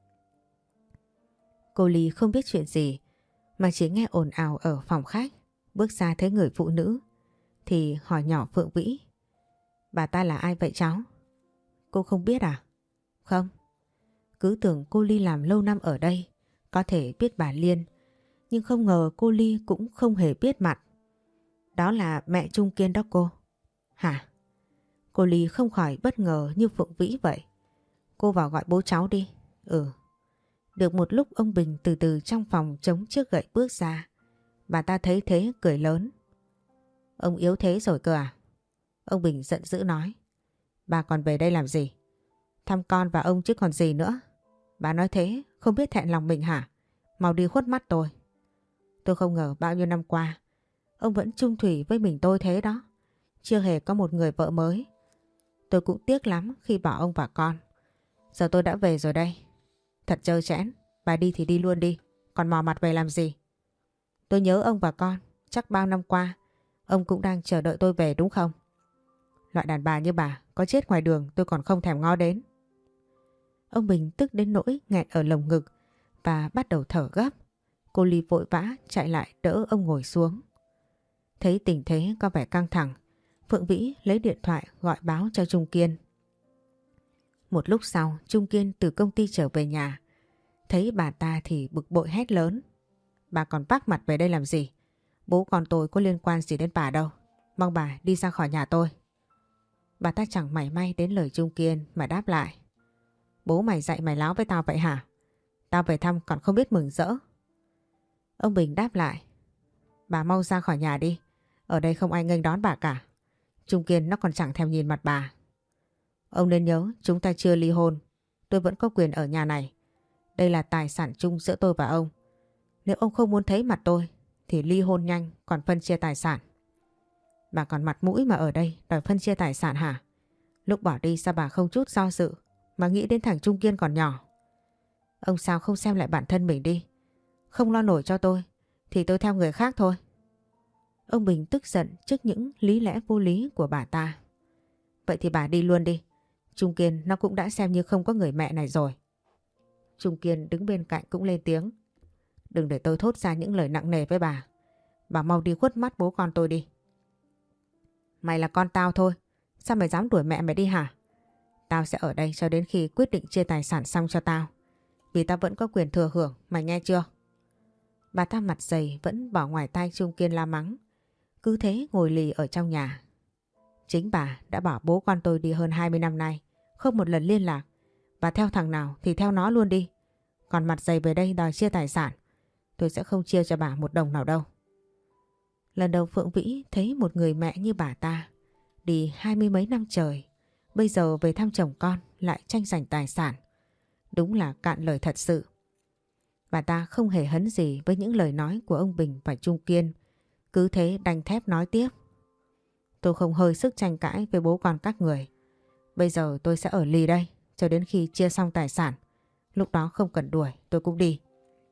Cô Ly không biết chuyện gì mà chỉ nghe ồn ào ở phòng khách. Bước ra thấy người phụ nữ thì hỏi nhỏ Phượng Vĩ: "Bà ta là ai vậy cháu?" "Cô không biết à?" "Không." Cứ tưởng cô Ly làm lâu năm ở đây có thể biết bà Liên, nhưng không ngờ cô Ly cũng không hề biết mặt. "Đó là mẹ Trung Kiên đó cô." "Hả?" Cô Ly không khỏi bất ngờ như Phượng Vĩ vậy. "Cô vào gọi bố cháu đi." "Ừ." Được một lúc ông Bình từ từ trong phòng chống chiếc gậy bước ra. Bà ta thấy thế cười lớn: "Ông yếu thế rồi cơ à?" Ông Bình giận dữ nói: "Bà còn về đây làm gì? Thăm con và ông chứ còn gì nữa. Bà nói thế không biết thẹn lòng mình hả? Mau đi khuất mắt tôi." "Tôi không ngờ bao nhiêu năm qua ông vẫn chung thủy với mình tôi thế đó. Chưa hề có một người vợ mới. Tôi cũng tiếc lắm khi bỏ ông và con. Giờ tôi đã về rồi đây. Thật trơ trẽn, bà đi thì đi luôn đi, còn mò mặt về làm gì? Tôi nhớ ông và con, chắc bao năm qua ông cũng đang chờ đợi tôi về đúng không? Loại đàn bà như bà có chết ngoài đường tôi còn không thèm ngó đến." Ông Bình tức đến nỗi nghẹn ở lồng ngực và bắt đầu thở gấp. Cô Ly vội vã chạy lại đỡ ông ngồi xuống. Thấy tình thế có vẻ căng thẳng, Phượng Vĩ lấy điện thoại gọi báo cho Trung Kiên. Một lúc sau, Trung Kiên từ công ty trở về nhà. Thấy bà ta thì bực bội hét lớn: "Bà còn vác mặt về đây làm gì? Bố con tôi có liên quan gì đến bà đâu. Mong bà đi ra khỏi nhà tôi." Bà ta chẳng mảy may đến lời Trung Kiên mà đáp lại: "Bố mày dạy mày láo với tao vậy hả? Tao về thăm còn không biết mừng rỡ." Ông Bình đáp lại: "Bà mau ra khỏi nhà đi. Ở đây không ai nghênh đón bà cả. Trung Kiên nó còn chẳng thèm nhìn mặt bà. Ông nên nhớ chúng ta chưa ly hôn. Tôi vẫn có quyền ở nhà này. Đây là tài sản chung giữa tôi và ông. Nếu ông không muốn thấy mặt tôi thì ly hôn nhanh còn phân chia tài sản." "Bà còn mặt mũi mà ở đây đòi phân chia tài sản hả? Lúc bỏ đi sao bà không chút do dự mà nghĩ đến thằng Trung Kiên còn nhỏ? Ông sao không xem lại bản thân mình đi? Không lo nổi cho tôi thì tôi theo người khác thôi." Ông Bình tức giận trước những lý lẽ vô lý của bà ta. "Vậy thì bà đi luôn đi. Trung Kiên nó cũng đã xem như không có người mẹ này rồi." Trung Kiên đứng bên cạnh cũng lên tiếng: "Đừng để tôi thốt ra những lời nặng nề với bà. Bà mau đi khuất mắt bố con tôi đi." "Mày là con tao thôi. Sao mày dám đuổi mẹ mày đi hả? Tao sẽ ở đây cho đến khi quyết định chia tài sản xong cho tao. Vì tao vẫn có quyền thừa hưởng, mày nghe chưa? Bà ta mặt dày vẫn bỏ ngoài tai Trung Kiên la mắng. Cứ thế ngồi lì ở trong nhà. Chính bà đã bỏ bố con tôi đi hơn 20 năm nay, không một lần liên lạc. Bà theo thằng nào thì theo nó luôn đi. Còn mặt dày về đây đòi chia tài sản, tôi sẽ không chia cho bà một đồng nào đâu. Lần đầu Phượng Vĩ thấy một người mẹ như bà ta, đi 20 mấy năm trời, bây giờ về thăm chồng con lại tranh giành tài sản. Đúng là cạn lời thật sự. Bà ta không hề hấn gì với những lời nói của ông Bình và Trung Kiên, cứ thế đanh thép nói tiếp. Tôi không hơi sức tranh cãi với bố con các người. Bây giờ tôi sẽ ở lì đây cho đến khi chia xong tài sản. Lúc đó không cần đuổi tôi cũng đi.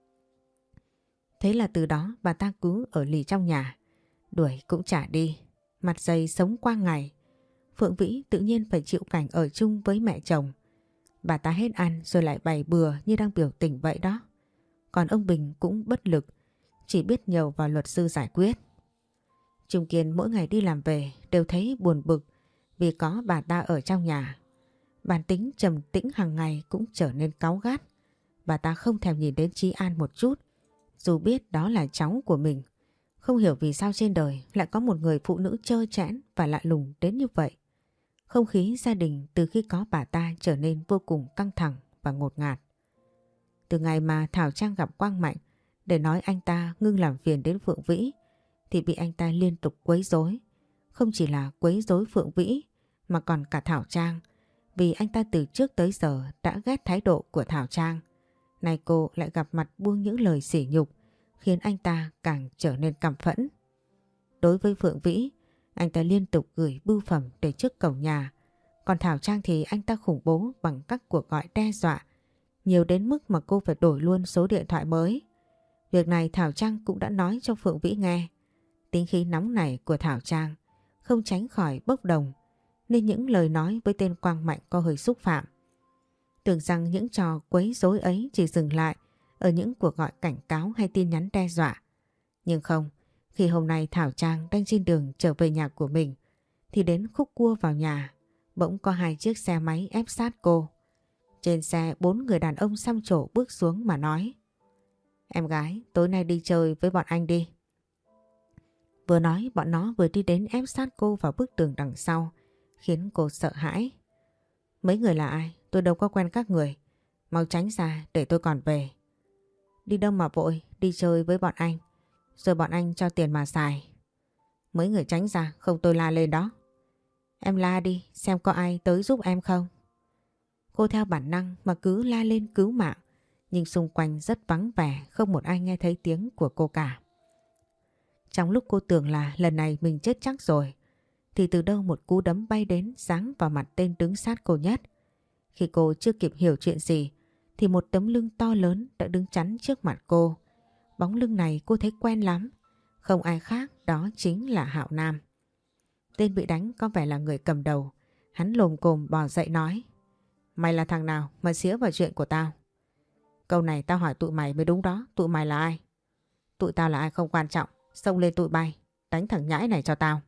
Thế là từ đó bà ta cứ ở lì trong nhà, đuổi cũng chả đi. Mặt dày sống qua ngày, Phượng Vĩ tự nhiên phải chịu cảnh ở chung với mẹ chồng. Bà ta hết ăn rồi lại bày bừa như đang biểu tình vậy đó. Còn ông Bình cũng bất lực, chỉ biết nhờ vào luật sư giải quyết. Trung Kiên mỗi ngày đi làm về đều thấy buồn bực vì có bà ta ở trong nhà. Bản tính trầm tĩnh hàng ngày cũng trở nên cáu gắt. Bà ta không thèm nhìn đến Chí An một chút, dù biết đó là cháu của mình. Không hiểu vì sao trên đời lại có một người phụ nữ trơ trẽn và lạ lùng đến như vậy. Không khí gia đình từ khi có bà ta trở nên vô cùng căng thẳng và ngột ngạt. Từ ngày mà Thảo Trang gặp Quang Mạnh để nói anh ta ngưng làm phiền đến Phượng Vĩ, thì bị anh ta liên tục quấy rối. Không chỉ là quấy rối Phượng Vĩ mà còn cả Thảo Trang, vì anh ta từ trước tới giờ đã ghét thái độ của Thảo Trang. Nay cô lại gặp mặt buông những lời sỉ nhục, khiến anh ta càng trở nên căm phẫn. Đối với Phượng Vĩ, anh ta liên tục gửi bưu phẩm để trước cổng nhà. Còn Thảo Trang thì anh ta khủng bố bằng các cuộc gọi đe dọa, nhiều đến mức mà cô phải đổi luôn số điện thoại mới. Việc này Thảo Trang cũng đã nói cho Phượng Vĩ nghe. Tính khí nóng nảy của Thảo Trang không tránh khỏi bốc đồng, nên những lời nói với tên Quang Mạnh có hơi xúc phạm. Tưởng rằng những trò quấy rối ấy chỉ dừng lại ở những cuộc gọi cảnh cáo hay tin nhắn đe dọa. Nhưng không, khi hôm nay Thảo Trang đang trên đường trở về nhà của mình, thì đến khúc cua vào nhà, bỗng có 2 chiếc xe máy ép sát cô. Trên xe 4 người đàn ông xăm trổ bước xuống mà nói: Em gái, tối nay đi chơi với bọn anh đi. Vừa nói bọn nó vừa đi đến ép sát cô vào bức tường đằng sau, khiến cô sợ hãi. Mấy người là ai? Tôi đâu có quen các người. Mau tránh ra để tôi còn về. Đi đâu mà vội, đi chơi với bọn anh, rồi bọn anh cho tiền mà xài. Mấy người tránh ra, không tôi la lên đó. Em la đi, xem có ai tới giúp em không. Cô theo bản năng mà cứ la lên cứu mạng, nhưng xung quanh rất vắng vẻ, không một ai nghe thấy tiếng của cô cả. Trong lúc cô tưởng là lần này mình chết chắc rồi, thì từ đâu một cú đấm bay đến giáng vào mặt tên đứng sát cô nhất. Khi cô chưa kịp hiểu chuyện gì, thì một tấm lưng to lớn đã đứng chắn trước mặt cô. Bóng lưng này cô thấy quen lắm, không ai khác đó chính là Hạo Nam. Tên bị đánh có vẻ là người cầm đầu. Hắn lồm cồm bò dậy nói: Mày là thằng nào mà xía vào chuyện của tao? Câu này tao hỏi tụi mày mới đúng đó. Tụi mày là ai? Tụi tao là ai không quan trọng. Xông lên tụi bay, đánh thằng nhãi này cho tao.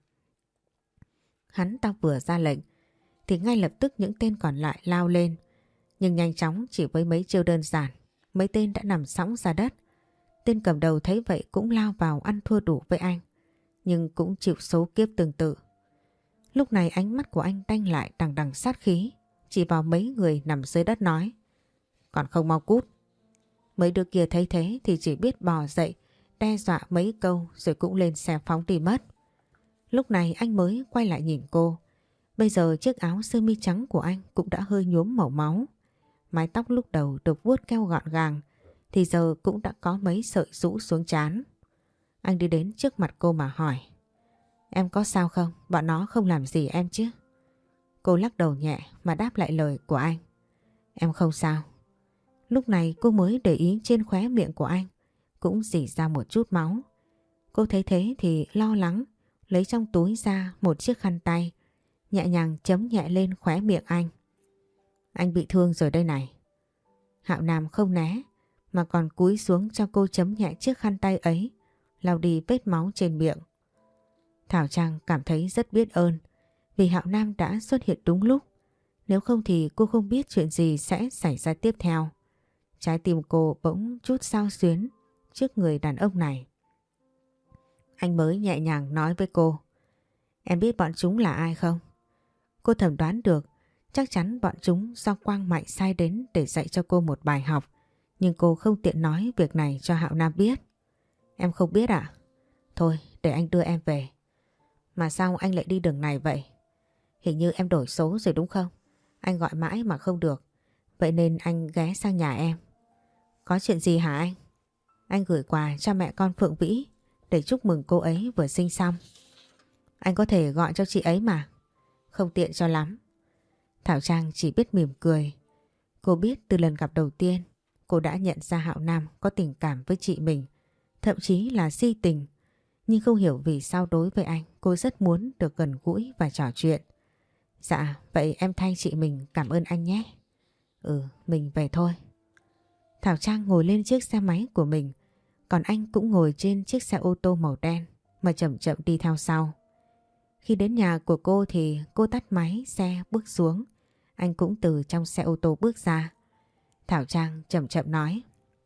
Hắn tao vừa ra lệnh thì ngay lập tức những tên còn lại lao lên. Nhưng nhanh chóng, chỉ với mấy chiêu đơn giản, mấy tên đã nằm sõng ra đất. Tên cầm đầu thấy vậy cũng lao vào ăn thua đủ với anh, nhưng cũng chịu số kiếp tương tự. Lúc này ánh mắt của anh đanh lại đằng đằng sát khí, chỉ vào mấy người nằm dưới đất nói: Còn không mau cút. Mấy đứa kia thấy thế thì chỉ biết bò dậy đe dọa mấy câu rồi cũng lên xe phóng đi mất. Lúc này anh mới quay lại nhìn cô. Bây giờ chiếc áo sơ mi trắng của anh cũng đã hơi nhuốm màu máu. Mái tóc lúc đầu được vuốt keo gọn gàng thì giờ cũng đã có mấy sợi rũ xuống trán. Anh đi đến trước mặt cô mà hỏi: Em có sao không? Bọn nó không làm gì em chứ? Cô lắc đầu nhẹ mà đáp lại lời của anh: Em không sao. Lúc này cô mới để ý trên khóe miệng của anh cũng rỉ ra một chút máu. Cô thấy thế thì lo lắng, lấy trong túi ra một chiếc khăn tay, nhẹ nhàng chấm nhẹ lên khóe miệng anh. Anh bị thương rồi đây này. Hạo Nam không né mà còn cúi xuống cho cô chấm nhẹ chiếc khăn tay ấy, lau đi vết máu trên miệng. Thảo Trang cảm thấy rất biết ơn vì Hạo Nam đã xuất hiện đúng lúc. Nếu không thì cô không biết chuyện gì sẽ xảy ra tiếp theo. Trái tim cô bỗng chút xao xuyến trước người đàn ông này. Anh mới nhẹ nhàng nói với cô. Em biết bọn chúng là ai không? Cô thẩm đoán được chắc chắn bọn chúng do Quang Mạnh sai đến để dạy cho cô một bài học. Nhưng cô không tiện nói việc này cho Hạo Nam biết. Em không biết à? Thôi để anh đưa em về. Mà sao anh lại đi đường này vậy? Hình như em đổi số rồi đúng không? Anh gọi mãi mà không được. Vậy nên anh ghé sang nhà em. Có chuyện gì hả anh? Anh gửi quà cho mẹ con Phượng Vĩ để chúc mừng cô ấy vừa sinh xong. Anh có thể gọi cho chị ấy mà. Không tiện cho lắm. Thảo Trang chỉ biết mỉm cười. Cô biết từ lần gặp đầu tiên cô đã nhận ra Hạo Nam có tình cảm với chị mình, thậm chí là si tình. Nhưng không hiểu vì sao đối với anh cô rất muốn được gần gũi và trò chuyện. Dạ, vậy em thay chị mình cảm ơn anh nhé. Mình về thôi. Thảo Trang ngồi lên chiếc xe máy của mình, còn anh cũng ngồi trên chiếc xe ô tô màu đen mà chậm chậm đi theo sau. Khi đến nhà của cô thì cô tắt máy xe bước xuống. Anh cũng từ trong xe ô tô bước ra. Thảo Trang chậm chậm nói.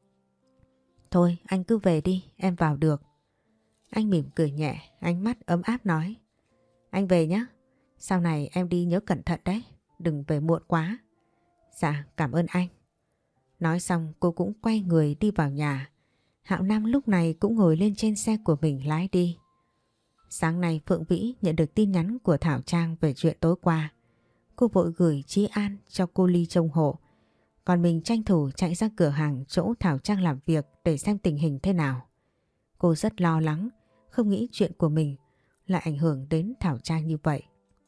Thôi anh cứ về đi, em vào được. Anh mỉm cười nhẹ, ánh mắt ấm áp nói. Anh về nhé, sau này em đi nhớ cẩn thận đấy, đừng về muộn quá. Dạ, cảm ơn anh. Nói xong cô cũng quay người đi vào nhà. Hạo Nam lúc này cũng ngồi lên trên xe của mình lái đi. Sáng nay Phượng Vĩ nhận được tin nhắn của Thảo Trang về chuyện tối qua. Cô vội gửi Chí An cho cô Ly trông hộ. Còn mình tranh thủ chạy ra cửa hàng chỗ Thảo Trang làm việc để xem tình hình thế nào. Cô rất lo lắng, không nghĩ chuyện của mình lại ảnh hưởng đến Thảo Trang như vậy.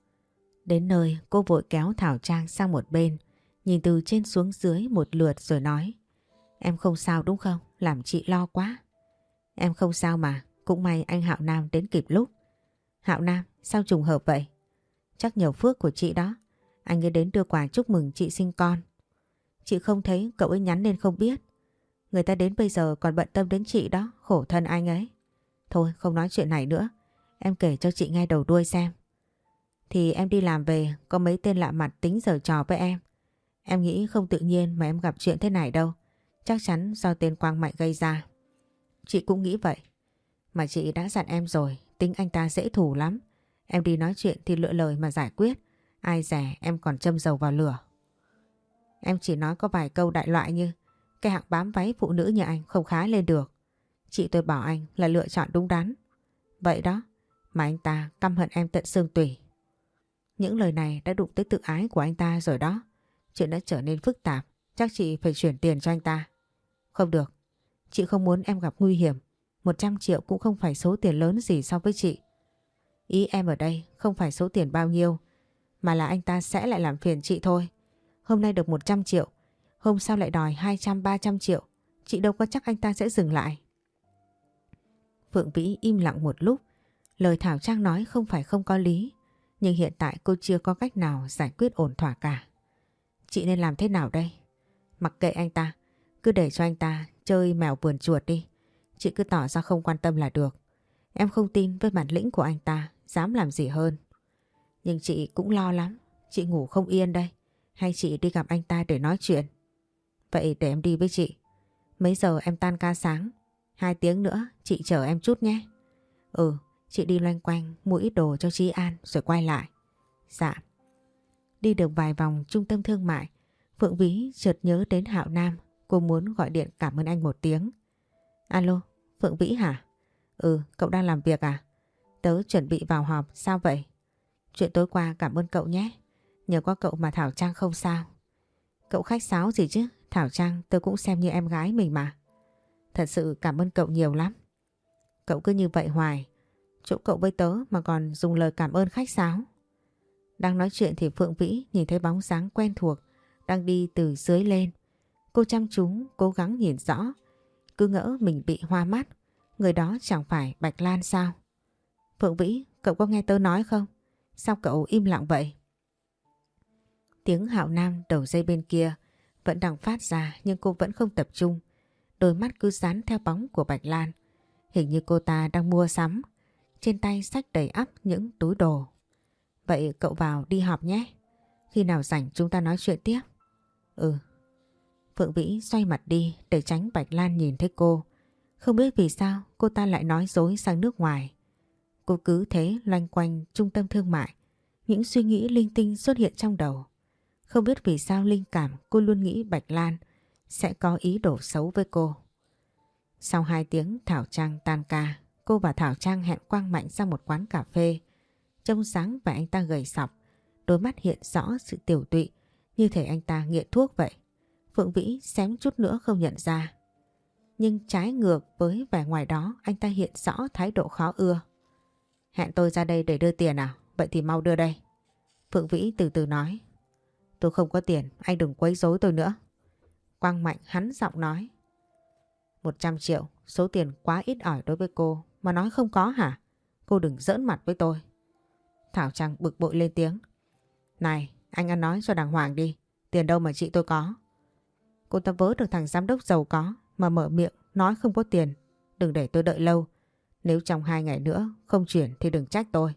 Đến nơi cô vội kéo Thảo Trang sang một bên, nhìn từ trên xuống dưới một lượt rồi nói. Em không sao đúng không? Làm chị lo quá. Em không sao mà, cũng may anh Hạo Nam đến kịp lúc. Hạo Nam, sao trùng hợp vậy? Chắc nhờ phước của chị đó. Anh ấy đến đưa quà chúc mừng chị sinh con. Chị không thấy cậu ấy nhắn nên không biết. Người ta đến bây giờ còn bận tâm đến chị đó, khổ thân anh ấy. Thôi không nói chuyện này nữa, em kể cho chị nghe đầu đuôi xem. Thì em đi làm về có mấy tên lạ mặt tính giở trò với em. Em nghĩ không tự nhiên mà em gặp chuyện thế này đâu. Chắc chắn do tên Quang Mạnh gây ra. Chị cũng nghĩ vậy. Mà chị đã dặn em rồi, tính anh ta dễ thủ lắm. Em đi nói chuyện thì lựa lời mà giải quyết. Ai dè em còn châm dầu vào lửa. Em chỉ nói có vài câu đại loại như cái hạng bám váy phụ nữ như anh không khá lên được. Chị tôi bảo anh là lựa chọn đúng đắn. Vậy đó mà anh ta căm hận em tận xương tủy. Những lời này đã đụng tới tự ái của anh ta rồi đó. Chuyện đã trở nên phức tạp. Chắc chị phải chuyển tiền cho anh ta. Không được. Chị không muốn em gặp nguy hiểm. 100 triệu cũng không phải số tiền lớn gì so với chị. Ý em ở đây không phải số tiền bao nhiêu, mà là anh ta sẽ lại làm phiền chị thôi. Hôm nay được 100 triệu, hôm sau lại đòi 200-300 triệu. Chị đâu có chắc anh ta sẽ dừng lại. Phượng Vĩ im lặng một lúc. Lời Thảo Trang nói không phải không có lý, nhưng hiện tại cô chưa có cách nào giải quyết ổn thỏa cả. Chị nên làm thế nào đây? Mặc kệ anh ta, cứ để cho anh ta chơi mèo vườn chuột đi. Chị cứ tỏ ra không quan tâm là được. Em không tin với bản lĩnh của anh ta dám làm gì hơn. Nhưng chị cũng lo lắm. Chị ngủ không yên đây. Hay chị đi gặp anh ta để nói chuyện? Vậy để em đi với chị. Mấy giờ em tan ca sáng? 2 tiếng nữa chị chở em chút nhé. Chị đi loanh quanh mua ít đồ cho Chí An rồi quay lại. Dạ. Đi được vài vòng trung tâm thương mại, Phượng Vĩ chợt nhớ đến Hạo Nam. Cô muốn gọi điện cảm ơn anh một tiếng. Alo, Phượng Vĩ hả? Cậu đang làm việc à? Tớ chuẩn bị vào họp, sao vậy? Chuyện tối qua cảm ơn cậu nhé. Nhờ có cậu mà Thảo Trang không sao. Cậu khách sáo gì chứ? Thảo Trang tớ cũng xem như em gái mình mà. Thật sự cảm ơn cậu nhiều lắm. Cậu cứ như vậy hoài. Chỗ cậu với tớ mà còn dùng lời cảm ơn khách sáo. Đang nói chuyện thì Phượng Vĩ nhìn thấy bóng dáng quen thuộc đang đi từ dưới lên. Cô chăm chú cố gắng nhìn rõ. Cứ ngỡ mình bị hoa mắt. Người đó chẳng phải Bạch Lan sao? Phượng Vĩ, cậu có nghe tớ nói không? Sao cậu im lặng vậy? Tiếng Hạo Nam đầu dây bên kia vẫn đang phát ra, nhưng cô vẫn không tập trung. Đôi mắt cứ dán theo bóng của Bạch Lan. Hình như cô ta đang mua sắm. Trên tay xách đầy ắp những túi đồ. Vậy cậu vào đi họp nhé. Khi nào rảnh chúng ta nói chuyện tiếp. Ừ. Phượng Vĩ xoay mặt đi để tránh Bạch Lan nhìn thấy cô. Không biết vì sao cô ta lại nói dối sang nước ngoài. Cô cứ thế loanh quanh trung tâm thương mại. Những suy nghĩ linh tinh xuất hiện trong đầu. Không biết vì sao linh cảm cô luôn nghĩ Bạch Lan sẽ có ý đồ xấu với cô. Sau 2 tiếng Thảo Trang tan ca, cô và Thảo Trang hẹn Quang Mạnh ra một quán cà phê. Trông sáng và anh ta gầy sọc, đôi mắt hiện rõ sự tiểu tụy như thể anh ta nghiện thuốc vậy. Phượng Vĩ xém chút nữa không nhận ra. Nhưng trái ngược với vẻ ngoài đó, anh ta hiện rõ thái độ khó ưa. Hẹn tôi ra đây để đưa tiền à? Vậy thì mau đưa đây. Phượng Vĩ từ từ nói. Tôi không có tiền, anh đừng quấy rối tôi nữa. Quang Mạnh hắn giọng nói. 100 triệu, số tiền quá ít ỏi đối với cô, mà nói không có hả? Cô đừng giỡn mặt với tôi. Thảo Trang bực bội lên tiếng. Này, anh ăn nói cho đàng hoàng đi, tiền đâu mà chị tôi có. Cô ta vớ được thằng giám đốc giàu có mà mở miệng nói không có tiền. Đừng để tôi đợi lâu. Nếu trong 2 ngày nữa không chuyển thì đừng trách tôi.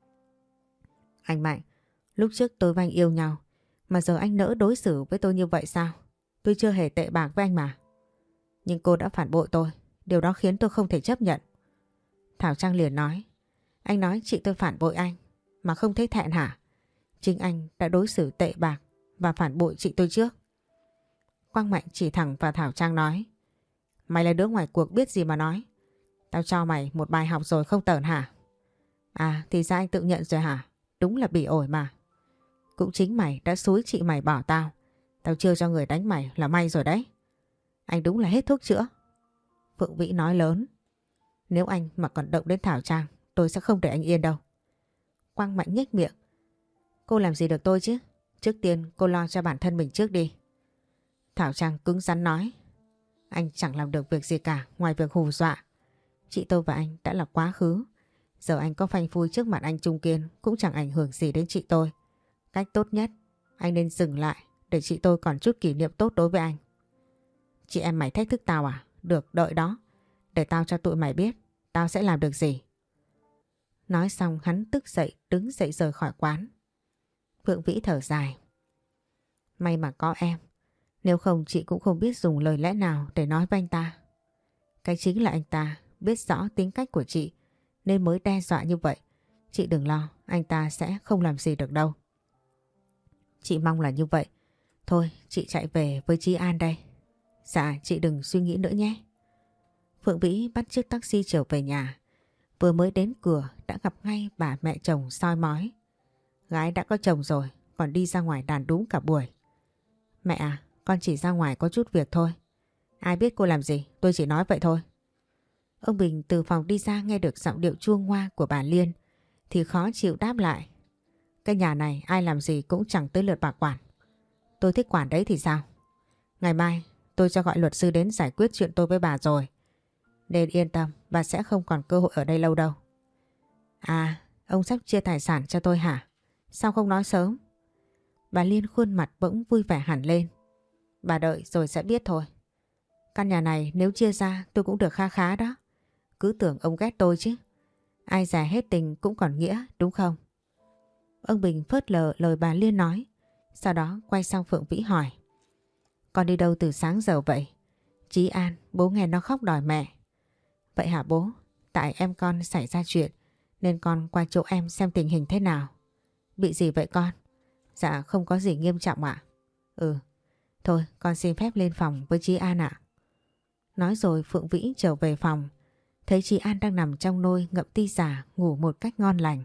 Anh Mạnh, lúc trước tôi và anh yêu nhau, mà giờ anh nỡ đối xử với tôi như vậy sao? Tôi chưa hề tệ bạc với anh mà. Nhưng cô đã phản bội tôi, điều đó khiến tôi không thể chấp nhận. Thảo Trang liền nói. Anh nói chị tôi phản bội anh, mà không thấy thẹn hả? Chính anh đã đối xử tệ bạc và phản bội chị tôi trước. Quang Mạnh chỉ thẳng vào Thảo Trang nói. Mày là đứa ngoài cuộc biết gì mà nói. Tao cho mày một bài học rồi không tởn hả? À thì ra anh tự nhận rồi hả? Đúng là bỉ ổi mà. Cũng chính mày đã xúi chị mày bỏ tao. Tao chưa cho người đánh mày là may rồi đấy. Anh đúng là hết thuốc chữa. Phượng Vĩ nói lớn. Nếu anh mà còn động đến Thảo Trang, tôi sẽ không để anh yên đâu. Quang Mạnh nhếch miệng. Cô làm gì được tôi chứ? Trước tiên cô lo cho bản thân mình trước đi. Thảo Trang cứng rắn nói. Anh chẳng làm được việc gì cả ngoài việc hù dọa. Chị tôi và anh đã là quá khứ. Giờ anh có phanh phui trước mặt anh Trung Kiên cũng chẳng ảnh hưởng gì đến chị tôi. Cách tốt nhất, anh nên dừng lại để chị tôi còn chút kỷ niệm tốt đối với anh. Chị em mày thách thức tao à? Được, đợi đó. Để tao cho tụi mày biết tao sẽ làm được gì. Nói xong hắn tức giận đứng dậy rời khỏi quán. Phượng Vĩ thở dài. May mà có em. Nếu không chị cũng không biết dùng lời lẽ nào để nói với anh ta. Cái chính là anh ta biết rõ tính cách của chị nên mới đe dọa như vậy. Chị đừng lo, anh ta sẽ không làm gì được đâu. Chị mong là như vậy. Thôi chị chạy về với Chí An đây. Dạ chị đừng suy nghĩ nữa nhé. Phượng Vĩ bắt chiếc taxi trở về nhà. Vừa mới đến cửa đã gặp ngay bà mẹ chồng soi mói. Gái đã có chồng rồi còn đi ra ngoài đàn đúng cả buổi. Mẹ à, con chỉ ra ngoài có chút việc thôi. Ai biết cô làm gì, tôi chỉ nói vậy thôi. Ông Bình từ phòng đi ra nghe được giọng điệu chua ngoa của bà Liên thì khó chịu đáp lại. Cái nhà này ai làm gì cũng chẳng tới lượt bà quản. Tôi thích quản đấy thì sao? Ngày mai tôi cho gọi luật sư đến giải quyết chuyện tôi với bà rồi. Nên yên tâm, bà sẽ không còn cơ hội ở đây lâu đâu. À, ông sắp chia tài sản cho tôi hả? Sao không nói sớm? Bà Liên khuôn mặt bỗng vui vẻ hẳn lên. Bà đợi rồi sẽ biết thôi. Căn nhà này nếu chia ra tôi cũng được kha khá đó. Cứ tưởng ông ghét tôi chứ. Ai già hết tình cũng còn nghĩa đúng không? Ông Bình phớt lờ lời bà Liên nói. Sau đó quay sang Phượng Vĩ hỏi. Con đi đâu từ sáng giờ vậy? Chí An, bố nghe nó khóc đòi mẹ. Vậy hả bố? Tại em con xảy ra chuyện nên con qua chỗ em xem tình hình thế nào. Bị gì vậy con? Dạ không có gì nghiêm trọng ạ. Ừ, thôi con xin phép lên phòng với Chí An ạ. Nói rồi Phượng Vĩ trở về phòng. Thấy Chí An đang nằm trong nôi ngậm ti giả ngủ một cách ngon lành.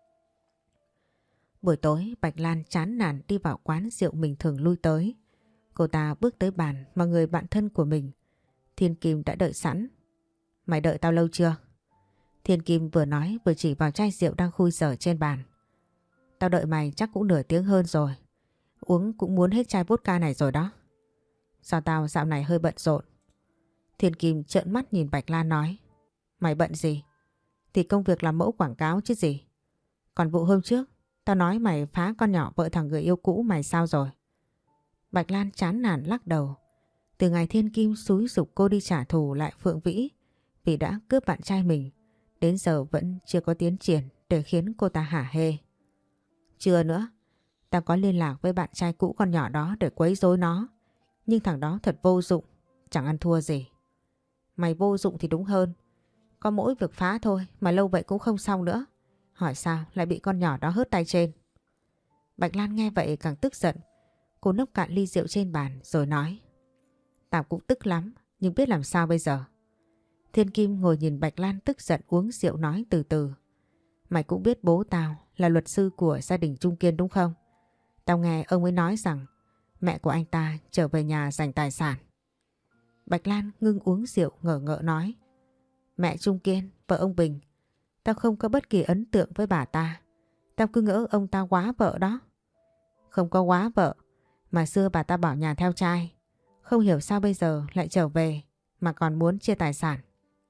Buổi tối Bạch Lan chán nản đi vào quán rượu mình thường lui tới. Cô ta bước tới bàn mà người bạn thân của mình, Thiên Kim đã đợi sẵn. Mày đợi tao lâu chưa? Thiên Kim vừa nói vừa chỉ vào chai rượu đang khui dở trên bàn. Tao đợi mày chắc cũng nửa tiếng hơn rồi. Uống cũng muốn hết chai vodka này rồi đó. Do tao dạo này hơi bận rộn. Thiên Kim trợn mắt nhìn Bạch Lan nói. Mày bận gì? Thì công việc làm mẫu quảng cáo chứ gì. Còn vụ hôm trước tao nói mày phá con nhỏ vợ thằng người yêu cũ mày sao rồi? Bạch Lan chán nản lắc đầu. Từ ngày Thiên Kim xúi giục cô đi trả thù lại Phượng Vĩ vì đã cướp bạn trai mình, đến giờ vẫn chưa có tiến triển để khiến cô ta hả hê. Chưa nữa. Tao có liên lạc với bạn trai cũ con nhỏ đó để quấy rối nó. Nhưng thằng đó thật vô dụng, chẳng ăn thua gì. Mày vô dụng thì đúng hơn. Có mỗi việc phá thôi mà lâu vậy cũng không xong nữa. Hỏi sao lại bị con nhỏ đó hớt tay trên. Bạch Lan nghe vậy càng tức giận. Cô nốc cạn ly rượu trên bàn rồi nói. Tao cũng tức lắm, nhưng biết làm sao bây giờ. Thiên Kim ngồi nhìn Bạch Lan tức giận uống rượu nói từ từ. Mày cũng biết bố tao là luật sư của gia đình Trung Kiên đúng không? Tao nghe ông ấy nói rằng mẹ của anh ta trở về nhà giành tài sản. Bạch Lan ngưng uống rượu ngờ ngợ nói. Mẹ Trung Kiên, vợ ông Bình. Tao không có bất kỳ ấn tượng với bà ta. Tao cứ ngỡ ông ta quá vợ đó. Không có quá vợ, mà xưa bà ta bỏ nhà theo trai. Không hiểu sao bây giờ lại trở về mà còn muốn chia tài sản.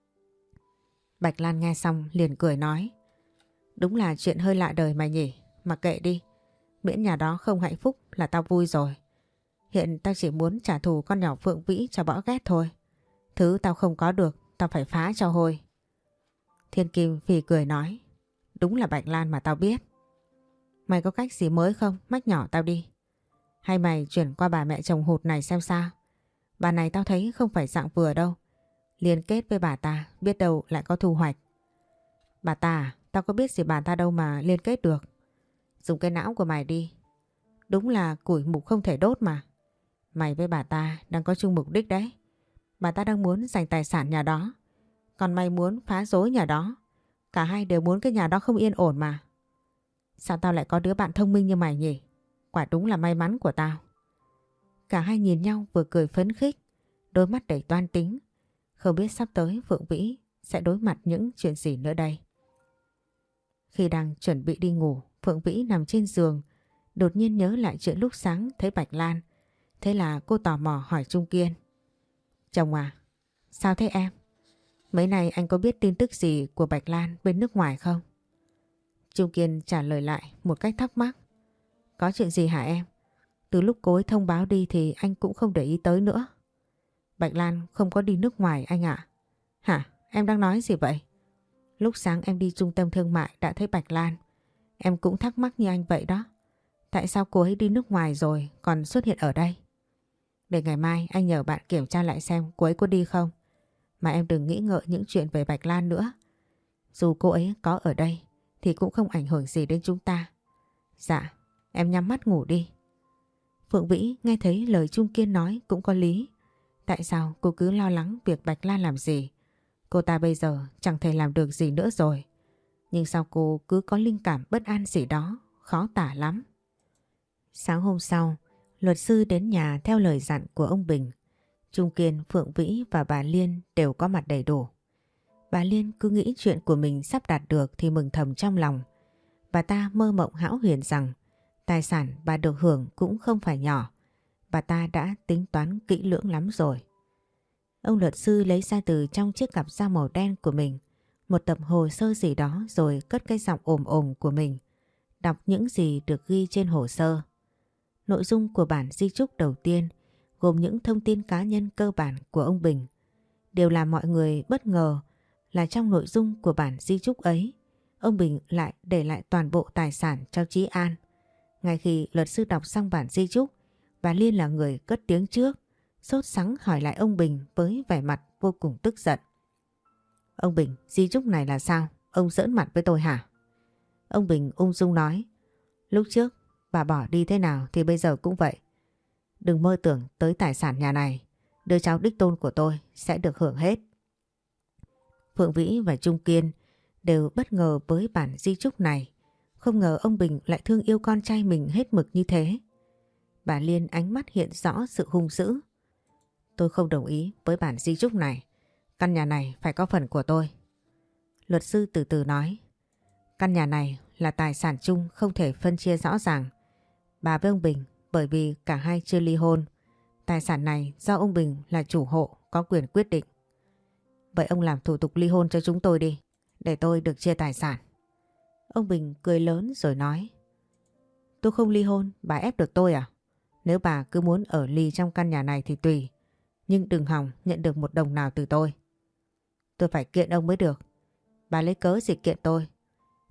Bạch Lan nghe xong liền cười nói. Đúng là chuyện hơi lạ đời mày nhỉ, mà kệ đi. Miễn nhà đó không hạnh phúc là tao vui rồi. Hiện tao chỉ muốn trả thù con nhỏ Phượng Vĩ cho bỏ ghét thôi. Thứ tao không có được, tao phải phá cho hôi. Thiên Kim phì cười nói. Đúng là Bạch Lan mà tao biết. Mày có cách gì mới không? Mách nhỏ tao đi. Hay mày chuyển qua bà mẹ chồng hụt này xem sao? Bà này tao thấy không phải dạng vừa đâu. Liên kết với bà ta, biết đâu lại có thu hoạch. Bà ta à? Tao có biết gì bà ta đâu mà liên kết được. Dùng cái não của mày đi. Đúng là củi mục không thể đốt mà. Mày với bà ta đang có chung mục đích đấy. Bà ta đang muốn giành tài sản nhà đó. Còn mày muốn phá rối nhà đó. Cả hai đều muốn cái nhà đó không yên ổn mà. Sao tao lại có đứa bạn thông minh như mày nhỉ? Quả đúng là may mắn của tao. Cả hai nhìn nhau vừa cười phấn khích, đôi mắt đầy toan tính. Không biết sắp tới Phượng Vĩ sẽ đối mặt những chuyện gì nữa đây. Khi đang chuẩn bị đi ngủ, Phượng Vĩ nằm trên giường, đột nhiên nhớ lại chuyện lúc sáng thấy Bạch Lan. Thế là cô tò mò hỏi Trung Kiên. Chồng à, sao thế em? Mấy nay anh có biết tin tức gì của Bạch Lan bên nước ngoài không? Trung Kiên trả lời lại một cách thắc mắc. Có chuyện gì hả em? Từ lúc cô ấy thông báo đi thì anh cũng không để ý tới nữa. Bạch Lan không có đi nước ngoài anh ạ. Hả? Em đang nói gì vậy? Lúc sáng em đi trung tâm thương mại đã thấy Bạch Lan. Em cũng thắc mắc như anh vậy đó. Tại sao cô ấy đi nước ngoài rồi còn xuất hiện ở đây? Để ngày mai anh nhờ bạn kiểm tra lại xem cô ấy có đi không. Mà em đừng nghĩ ngợi những chuyện về Bạch Lan nữa. Dù cô ấy có ở đây thì cũng không ảnh hưởng gì đến chúng ta. Dạ, em nhắm mắt ngủ đi. Phượng Vĩ nghe thấy lời Trung Kiên nói cũng có lý. Tại sao cô cứ lo lắng việc Bạch Lan làm gì? Cô ta bây giờ chẳng thể làm được gì nữa rồi. Nhưng sao cô cứ có linh cảm bất an gì đó, khó tả lắm. Sáng hôm sau, luật sư đến nhà theo lời dặn của ông Bình. Trung Kiên, Phượng Vĩ và bà Liên đều có mặt đầy đủ. Bà Liên cứ nghĩ chuyện của mình sắp đạt được thì mừng thầm trong lòng. Bà ta mơ mộng hão huyền rằng tài sản bà được hưởng cũng không phải nhỏ. Bà ta đã tính toán kỹ lưỡng lắm rồi. Ông luật sư lấy ra từ trong chiếc cặp da màu đen của mình một tập hồ sơ gì đó rồi cất cái giọng ồm ồm của mình, đọc những gì được ghi trên hồ sơ. Nội dung của bản di chúc đầu tiên gồm những thông tin cá nhân cơ bản của ông Bình. Điều làm mọi người bất ngờ là trong nội dung của bản di chúc ấy, ông Bình lại để lại toàn bộ tài sản cho Chí An. Ngay khi luật sư đọc xong bản di chúc, bà Liên là người cất tiếng trước, sốt sắng hỏi lại ông Bình với vẻ mặt vô cùng tức giận. Ông Bình, di chúc này là sao? Ông giỡn mặt với tôi hả? Ông Bình ung dung nói, lúc trước bà bỏ đi thế nào thì bây giờ cũng vậy. Đừng mơ tưởng tới tài sản nhà này, đứa cháu đích tôn của tôi sẽ được hưởng hết. Phượng Vĩ và Trung Kiên đều bất ngờ với bản di chúc này. Không ngờ ông Bình lại thương yêu con trai mình hết mực như thế. Bà Liên ánh mắt hiện rõ sự hung dữ. Tôi không đồng ý với bản di chúc này. Căn nhà này phải có phần của tôi. Luật sư từ từ nói. Căn nhà này là tài sản chung không thể phân chia rõ ràng. Bà với ông Bình bởi vì cả hai chưa ly hôn. Tài sản này do ông Bình là chủ hộ có quyền quyết định. Vậy ông làm thủ tục ly hôn cho chúng tôi đi, để tôi được chia tài sản. Ông Bình cười lớn rồi nói. Tôi không ly hôn, bà ép được tôi à? Nếu bà cứ muốn ở ly trong căn nhà này thì tùy. Nhưng đừng hòng nhận được một đồng nào từ tôi. Tôi phải kiện ông mới được. Bà lấy cớ gì kiện tôi?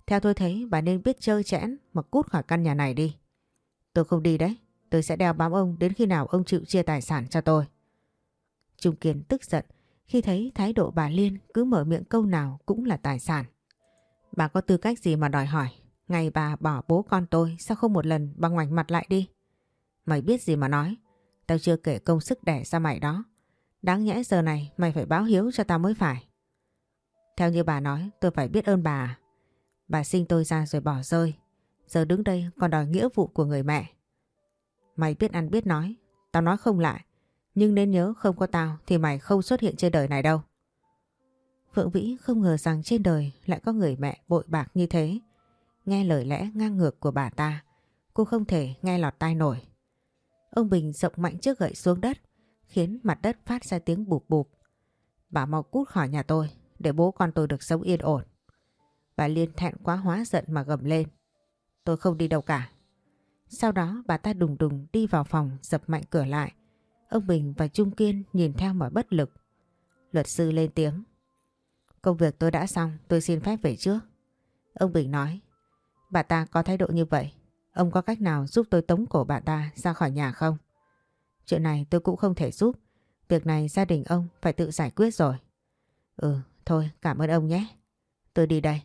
Theo tôi thấy bà nên biết trơ trẽn mà cút khỏi căn nhà này đi. Tôi không đi đấy. Tôi sẽ đeo bám ông đến khi nào ông chịu chia tài sản cho tôi. Trung Kiên tức giận khi thấy thái độ bà Liên cứ mở miệng câu nào cũng là tài sản. Bà có tư cách gì mà đòi hỏi? Ngày bà bỏ bố con tôi sao không một lần bà ngoảnh mặt lại đi? Mày biết gì mà nói? Tao chưa kể công sức đẻ ra mày đó. Đáng nhẽ giờ này mày phải báo hiếu cho tao mới phải. Theo như bà nói tôi phải biết ơn bà à? Bà sinh tôi ra rồi bỏ rơi. Giờ đứng đây còn đòi nghĩa vụ của người mẹ. Mày biết ăn biết nói. Tao nói không lại. Nhưng nên nhớ không có tao thì mày không xuất hiện trên đời này đâu. Phượng Vĩ không ngờ rằng trên đời lại có người mẹ bội bạc như thế. Nghe lời lẽ ngang ngược của bà ta, cô không thể nghe lọt tai nổi. Ông Bình rộng mạnh chiếc gậy xuống đất, khiến mặt đất phát ra tiếng bụp bụp. Bà mau cút khỏi nhà tôi, để bố con tôi được sống yên ổn. Bà Liên thẹn quá hóa giận mà gầm lên. Tôi không đi đâu cả. Sau đó bà ta đùng đùng đi vào phòng dập mạnh cửa lại. Ông Bình và Trung Kiên nhìn theo mà bất lực. Luật sư lên tiếng. Công việc tôi đã xong, tôi xin phép về trước. Ông Bình nói. Bà ta có thái độ như vậy, ông có cách nào giúp tôi tống cổ bà ta ra khỏi nhà không? Chuyện này tôi cũng không thể giúp. Việc này gia đình ông phải tự giải quyết rồi. Thôi cảm ơn ông nhé. Tôi đi đây.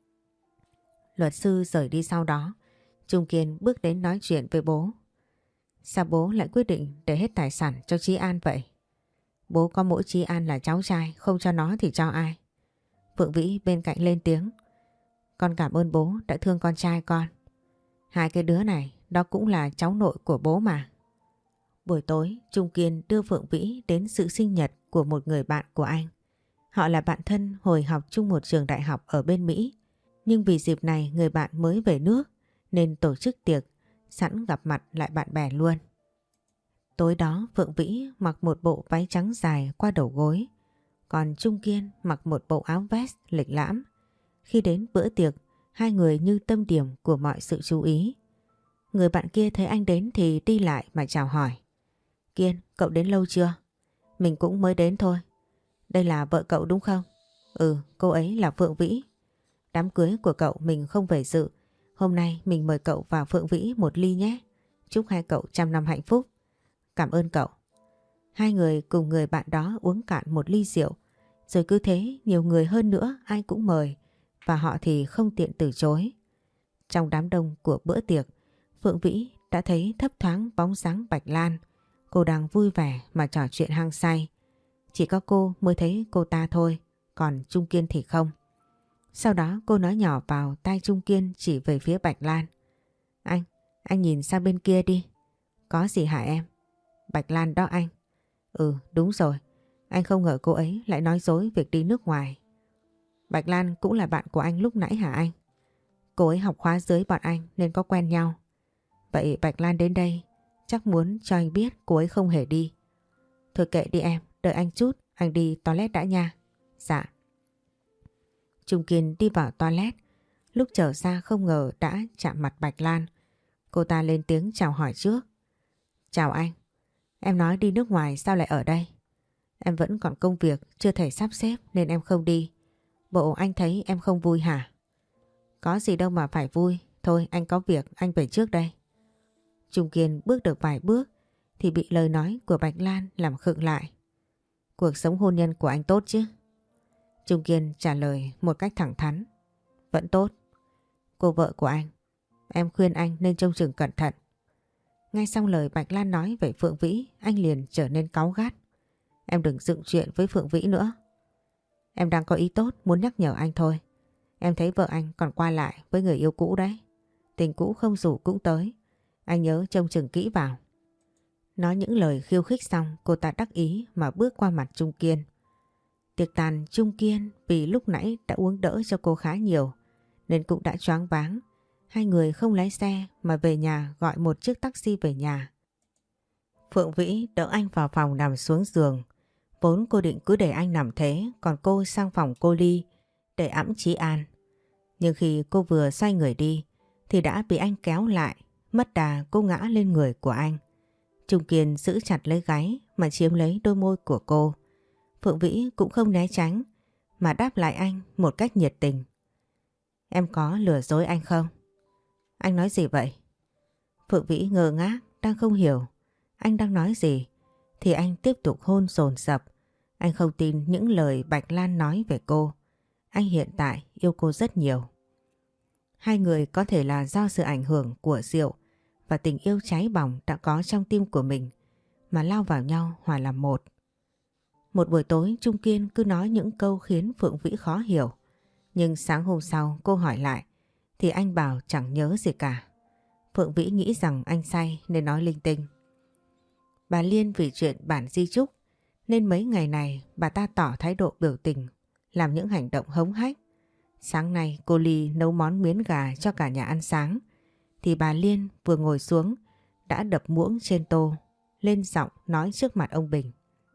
Luật sư rời đi sau đó. Trung Kiên bước đến nói chuyện với bố. Sao bố lại quyết định để hết tài sản cho Chí An vậy? Bố có mỗi Chí An là cháu trai, không cho nó thì cho ai? Phượng Vĩ bên cạnh lên tiếng. Con cảm ơn bố đã thương con trai con. Hai cái đứa này đó cũng là cháu nội của bố mà. Buổi tối Trung Kiên đưa Phượng Vĩ đến sự sinh nhật của một người bạn của anh. Họ là bạn thân hồi học chung một trường đại học ở bên Mỹ. Nhưng vì dịp này người bạn mới về nước nên tổ chức tiệc sẵn gặp mặt lại bạn bè luôn. Tối đó Phượng Vĩ mặc một bộ váy trắng dài qua đầu gối. Còn Trung Kiên mặc một bộ áo vest lịch lãm. Khi đến bữa tiệc, hai người như tâm điểm của mọi sự chú ý. Người bạn kia thấy anh đến thì đi lại mà chào hỏi. Kiên, cậu đến lâu chưa? Mình cũng mới đến thôi. Đây là vợ cậu đúng không? Cô ấy là Phượng Vĩ. Đám cưới của cậu mình không về dự. Hôm nay mình mời cậu vào Phượng Vĩ một ly nhé. Chúc hai cậu trăm năm hạnh phúc. Cảm ơn cậu. Hai người cùng người bạn đó uống cạn một ly rượu. Rồi cứ thế nhiều người hơn nữa ai cũng mời. Và họ thì không tiện từ chối. Trong đám đông của bữa tiệc, Phượng Vĩ đã thấy thấp thoáng bóng dáng Bạch Lan. Cô đang vui vẻ mà trò chuyện hăng say. Chỉ có cô mới thấy cô ta thôi, còn Trung Kiên thì không. Sau đó cô nói nhỏ vào tai Trung Kiên chỉ về phía Bạch Lan. Anh nhìn sang bên kia đi. Có gì hả em? Bạch Lan đó anh. Đúng rồi. Anh không ngờ cô ấy lại nói dối việc đi nước ngoài. Bạch Lan cũng là bạn của anh lúc nãy hả anh? Cô ấy học khóa dưới bọn anh nên có quen nhau. Vậy Bạch Lan đến đây chắc muốn cho anh biết cô ấy không hề đi. Thôi kệ đi em, đợi anh chút, anh đi toilet đã nha. Dạ. Trung Kiên đi vào toilet. Lúc trở ra không ngờ đã chạm mặt Bạch Lan. Cô ta lên tiếng chào hỏi trước. Chào anh. Em nói đi nước ngoài sao lại ở đây? Em vẫn còn công việc chưa thể sắp xếp nên em không đi. Bộ anh thấy em không vui hả? Có gì đâu mà phải vui. Thôi anh có việc, anh về trước đây. Trung Kiên bước được vài bước thì bị lời nói của Bạch Lan làm khựng lại. Cuộc sống hôn nhân của anh tốt chứ? Trung Kiên trả lời một cách thẳng thắn. Vẫn tốt. Cô vợ của anh, em khuyên anh nên trông chừng cẩn thận. Ngay xong lời Bạch Lan nói về Phượng Vĩ, anh liền trở nên cáu gắt. Em đừng dựng chuyện với Phượng Vĩ nữa. Em đang có ý tốt muốn nhắc nhở anh thôi. Em thấy vợ anh còn qua lại với người yêu cũ đấy. Tình cũ không rủ cũng tới. Anh nhớ trông chừng kỹ vào. Nói những lời khiêu khích xong, cô ta đắc ý mà bước qua mặt Trung Kiên. Tiệc tàn, Trung Kiên vì lúc nãy đã uống đỡ cho cô khá nhiều nên cũng đã choáng váng. Hai người không lái xe mà về nhà gọi một chiếc taxi về nhà. Phượng Vĩ đỡ anh vào phòng nằm xuống giường. Vốn cô định cứ để anh nằm thế, còn cô sang phòng cô Ly để ẵm Chí An. Nhưng khi cô vừa xoay người đi thì đã bị anh kéo lại, mất đà cô ngã lên người của anh. Trung Kiên giữ chặt lấy gáy mà chiếm lấy đôi môi của cô. Phượng Vĩ cũng không né tránh mà đáp lại anh một cách nhiệt tình. Em có lừa dối anh không? Anh nói gì vậy? Phượng Vĩ ngơ ngác, đang không hiểu anh đang nói gì, thì anh tiếp tục hôn dồn dập. Anh không tin những lời Bạch Lan nói về cô. Anh hiện tại yêu cô rất nhiều. Hai người có thể là do sự ảnh hưởng của rượu và tình yêu cháy bỏng đã có trong tim của mình mà lao vào nhau hòa làm một. Một buổi tối Trung Kiên cứ nói những câu khiến Phượng Vĩ khó hiểu. Nhưng sáng hôm sau cô hỏi lại thì anh bảo chẳng nhớ gì cả. Phượng Vĩ nghĩ rằng anh say nên nói linh tinh. Bà Liên vì chuyện bản di chúc nên mấy ngày này bà ta tỏ thái độ biểu tình, làm những hành động hống hách. Sáng nay cô Ly nấu món miến gà cho cả nhà ăn sáng thì bà Liên vừa ngồi xuống đã đập muỗng trên tô, lên giọng nói trước mặt ông Bình.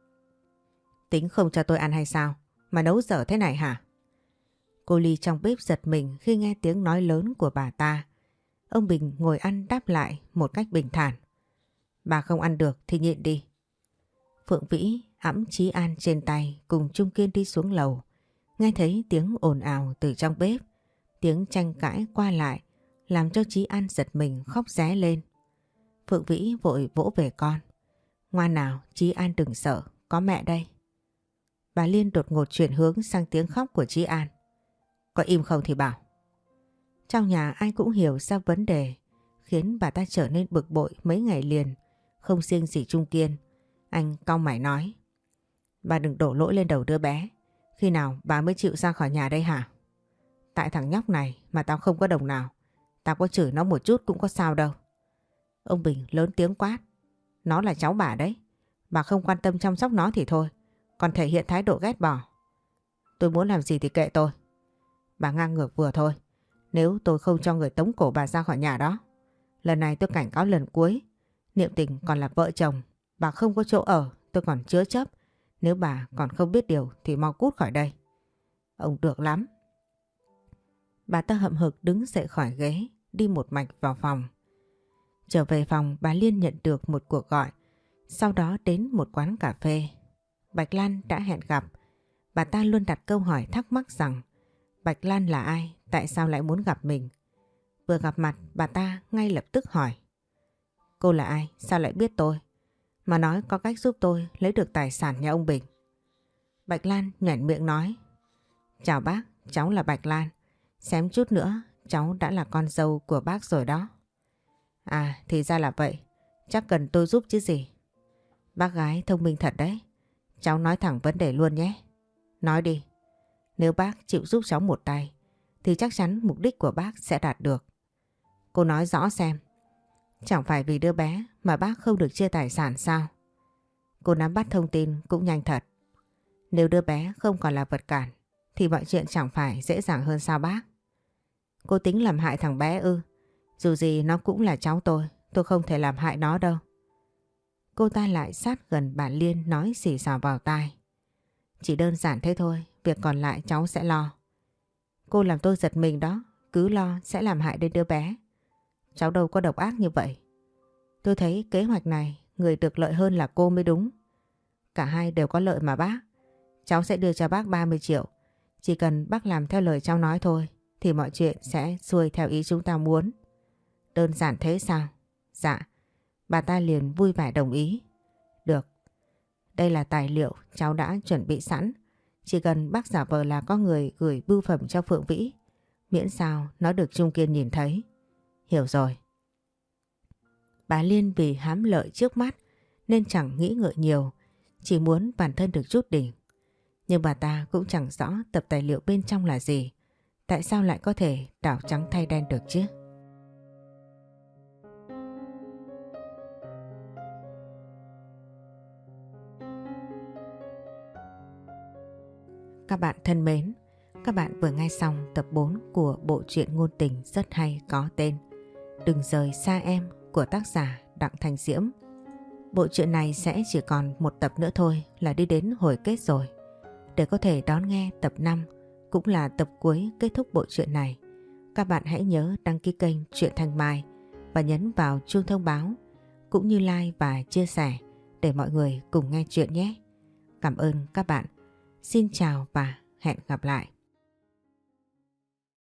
Tính không cho tôi ăn hay sao mà nấu dở thế này hả? Cô Ly trong bếp giật mình khi nghe tiếng nói lớn của bà ta. Ông Bình ngồi ăn đáp lại một cách bình thản. Bà không ăn được thì nhịn đi. Phượng Vĩ ẵm Chí An trên tay cùng Trung Kiên đi xuống lầu. Nghe thấy tiếng ồn ào từ trong bếp, tiếng tranh cãi qua lại làm cho Chí An giật mình khóc ré lên. Phượng Vĩ vội vỗ về con. Ngoan nào, Chí An đừng sợ, có mẹ đây. Bà Liên đột ngột chuyển hướng sang tiếng khóc của Chí An. Có im không thì bảo. Trong nhà ai cũng hiểu ra vấn đề khiến bà ta trở nên bực bội mấy ngày liền, không riêng gì Trung Kiên. Anh cau mày nói. Bà đừng đổ lỗi lên đầu đứa bé. Khi nào bà mới chịu ra khỏi nhà đây hả? Tại thằng nhóc này mà tao không có đồng nào. Tao có chửi nó một chút cũng có sao đâu. Ông Bình lớn tiếng quát. Nó là cháu bà đấy. Bà không quan tâm chăm sóc nó thì thôi, còn thể hiện thái độ ghét bỏ. Tôi muốn làm gì thì kệ tôi. Bà ngang ngược vừa thôi. Nếu tôi không cho người tống cổ bà ra khỏi nhà đó. Lần này tôi cảnh cáo lần cuối. Niệm Tình còn là vợ chồng. Bà không có chỗ ở, tôi còn chứa chấp. Nếu bà còn không biết điều thì mau cút khỏi đây. Ông được lắm. Bà ta hậm hực đứng dậy khỏi ghế, đi một mạch vào phòng. Trở về phòng, bà Liên nhận được một cuộc gọi. Sau đó đến một quán cà phê. Bạch Lan đã hẹn gặp. Bà ta luôn đặt câu hỏi thắc mắc rằng Bạch Lan là ai, tại sao lại muốn gặp mình. Vừa gặp mặt bà ta ngay lập tức hỏi. Cô là ai, sao lại biết tôi? Mà nói có cách giúp tôi lấy được tài sản nhà ông Bình. Bạch Lan nhoẻn miệng nói. Chào bác, cháu là Bạch Lan. Xém chút nữa cháu đã là con dâu của bác rồi đó. À thì ra là vậy, chắc cần tôi giúp chứ gì. Bác gái thông minh thật đấy. Cháu nói thẳng vấn đề luôn nhé. Nói đi. Nếu bác chịu giúp cháu một tay thì chắc chắn mục đích của bác sẽ đạt được. Cô nói rõ xem. Chẳng phải vì đứa bé mà bác không được chia tài sản sao? Cô nắm bắt thông tin cũng nhanh thật. Nếu đứa bé không còn là vật cản thì mọi chuyện chẳng phải dễ dàng hơn sao bác? Cô tính làm hại thằng bé ư? Dù gì nó cũng là cháu tôi không thể làm hại nó đâu. Cô ta lại sát gần bà Liên nói xì xào vào tai. Chỉ đơn giản thế thôi, việc còn lại cháu sẽ lo. Cô làm tôi giật mình đó, cứ lo sẽ làm hại đến đứa bé. Cháu đâu có độc ác như vậy. Tôi thấy kế hoạch này người được lợi hơn là cô mới đúng. Cả hai đều có lợi mà bác. Cháu sẽ đưa cho bác 30 triệu. Chỉ cần bác làm theo lời cháu nói thôi thì mọi chuyện sẽ xuôi theo ý chúng ta muốn. Đơn giản thế sao? Dạ. Bà ta liền vui vẻ đồng ý. Được. Đây là tài liệu cháu đã chuẩn bị sẵn. Chỉ cần bác giả vờ là có người gửi bưu phẩm cho Phượng Vĩ. Miễn sao nó được Trung Kiên nhìn thấy. Hiểu rồi. Bà Liên vì hám lợi trước mắt nên chẳng nghĩ ngợi nhiều. Chỉ muốn bản thân được chút đỉnh. Nhưng bà ta cũng chẳng rõ tập tài liệu bên trong là gì. Tại sao lại có thể đảo trắng thay đen được chứ? Các bạn thân mến, các bạn vừa nghe xong tập 4 của bộ truyện ngôn tình rất hay có tên Đừng rời xa em của tác giả Đặng Thanh Diễm. Bộ truyện này sẽ chỉ còn một tập nữa thôi là đi đến hồi kết rồi. Để có thể đón nghe tập 5 cũng là tập cuối kết thúc bộ truyện này, các bạn hãy nhớ đăng ký kênh Truyện Thanh Mai và nhấn vào chuông thông báo cũng như like và chia sẻ để mọi người cùng nghe chuyện nhé. Cảm ơn các bạn. Xin chào và hẹn gặp lại.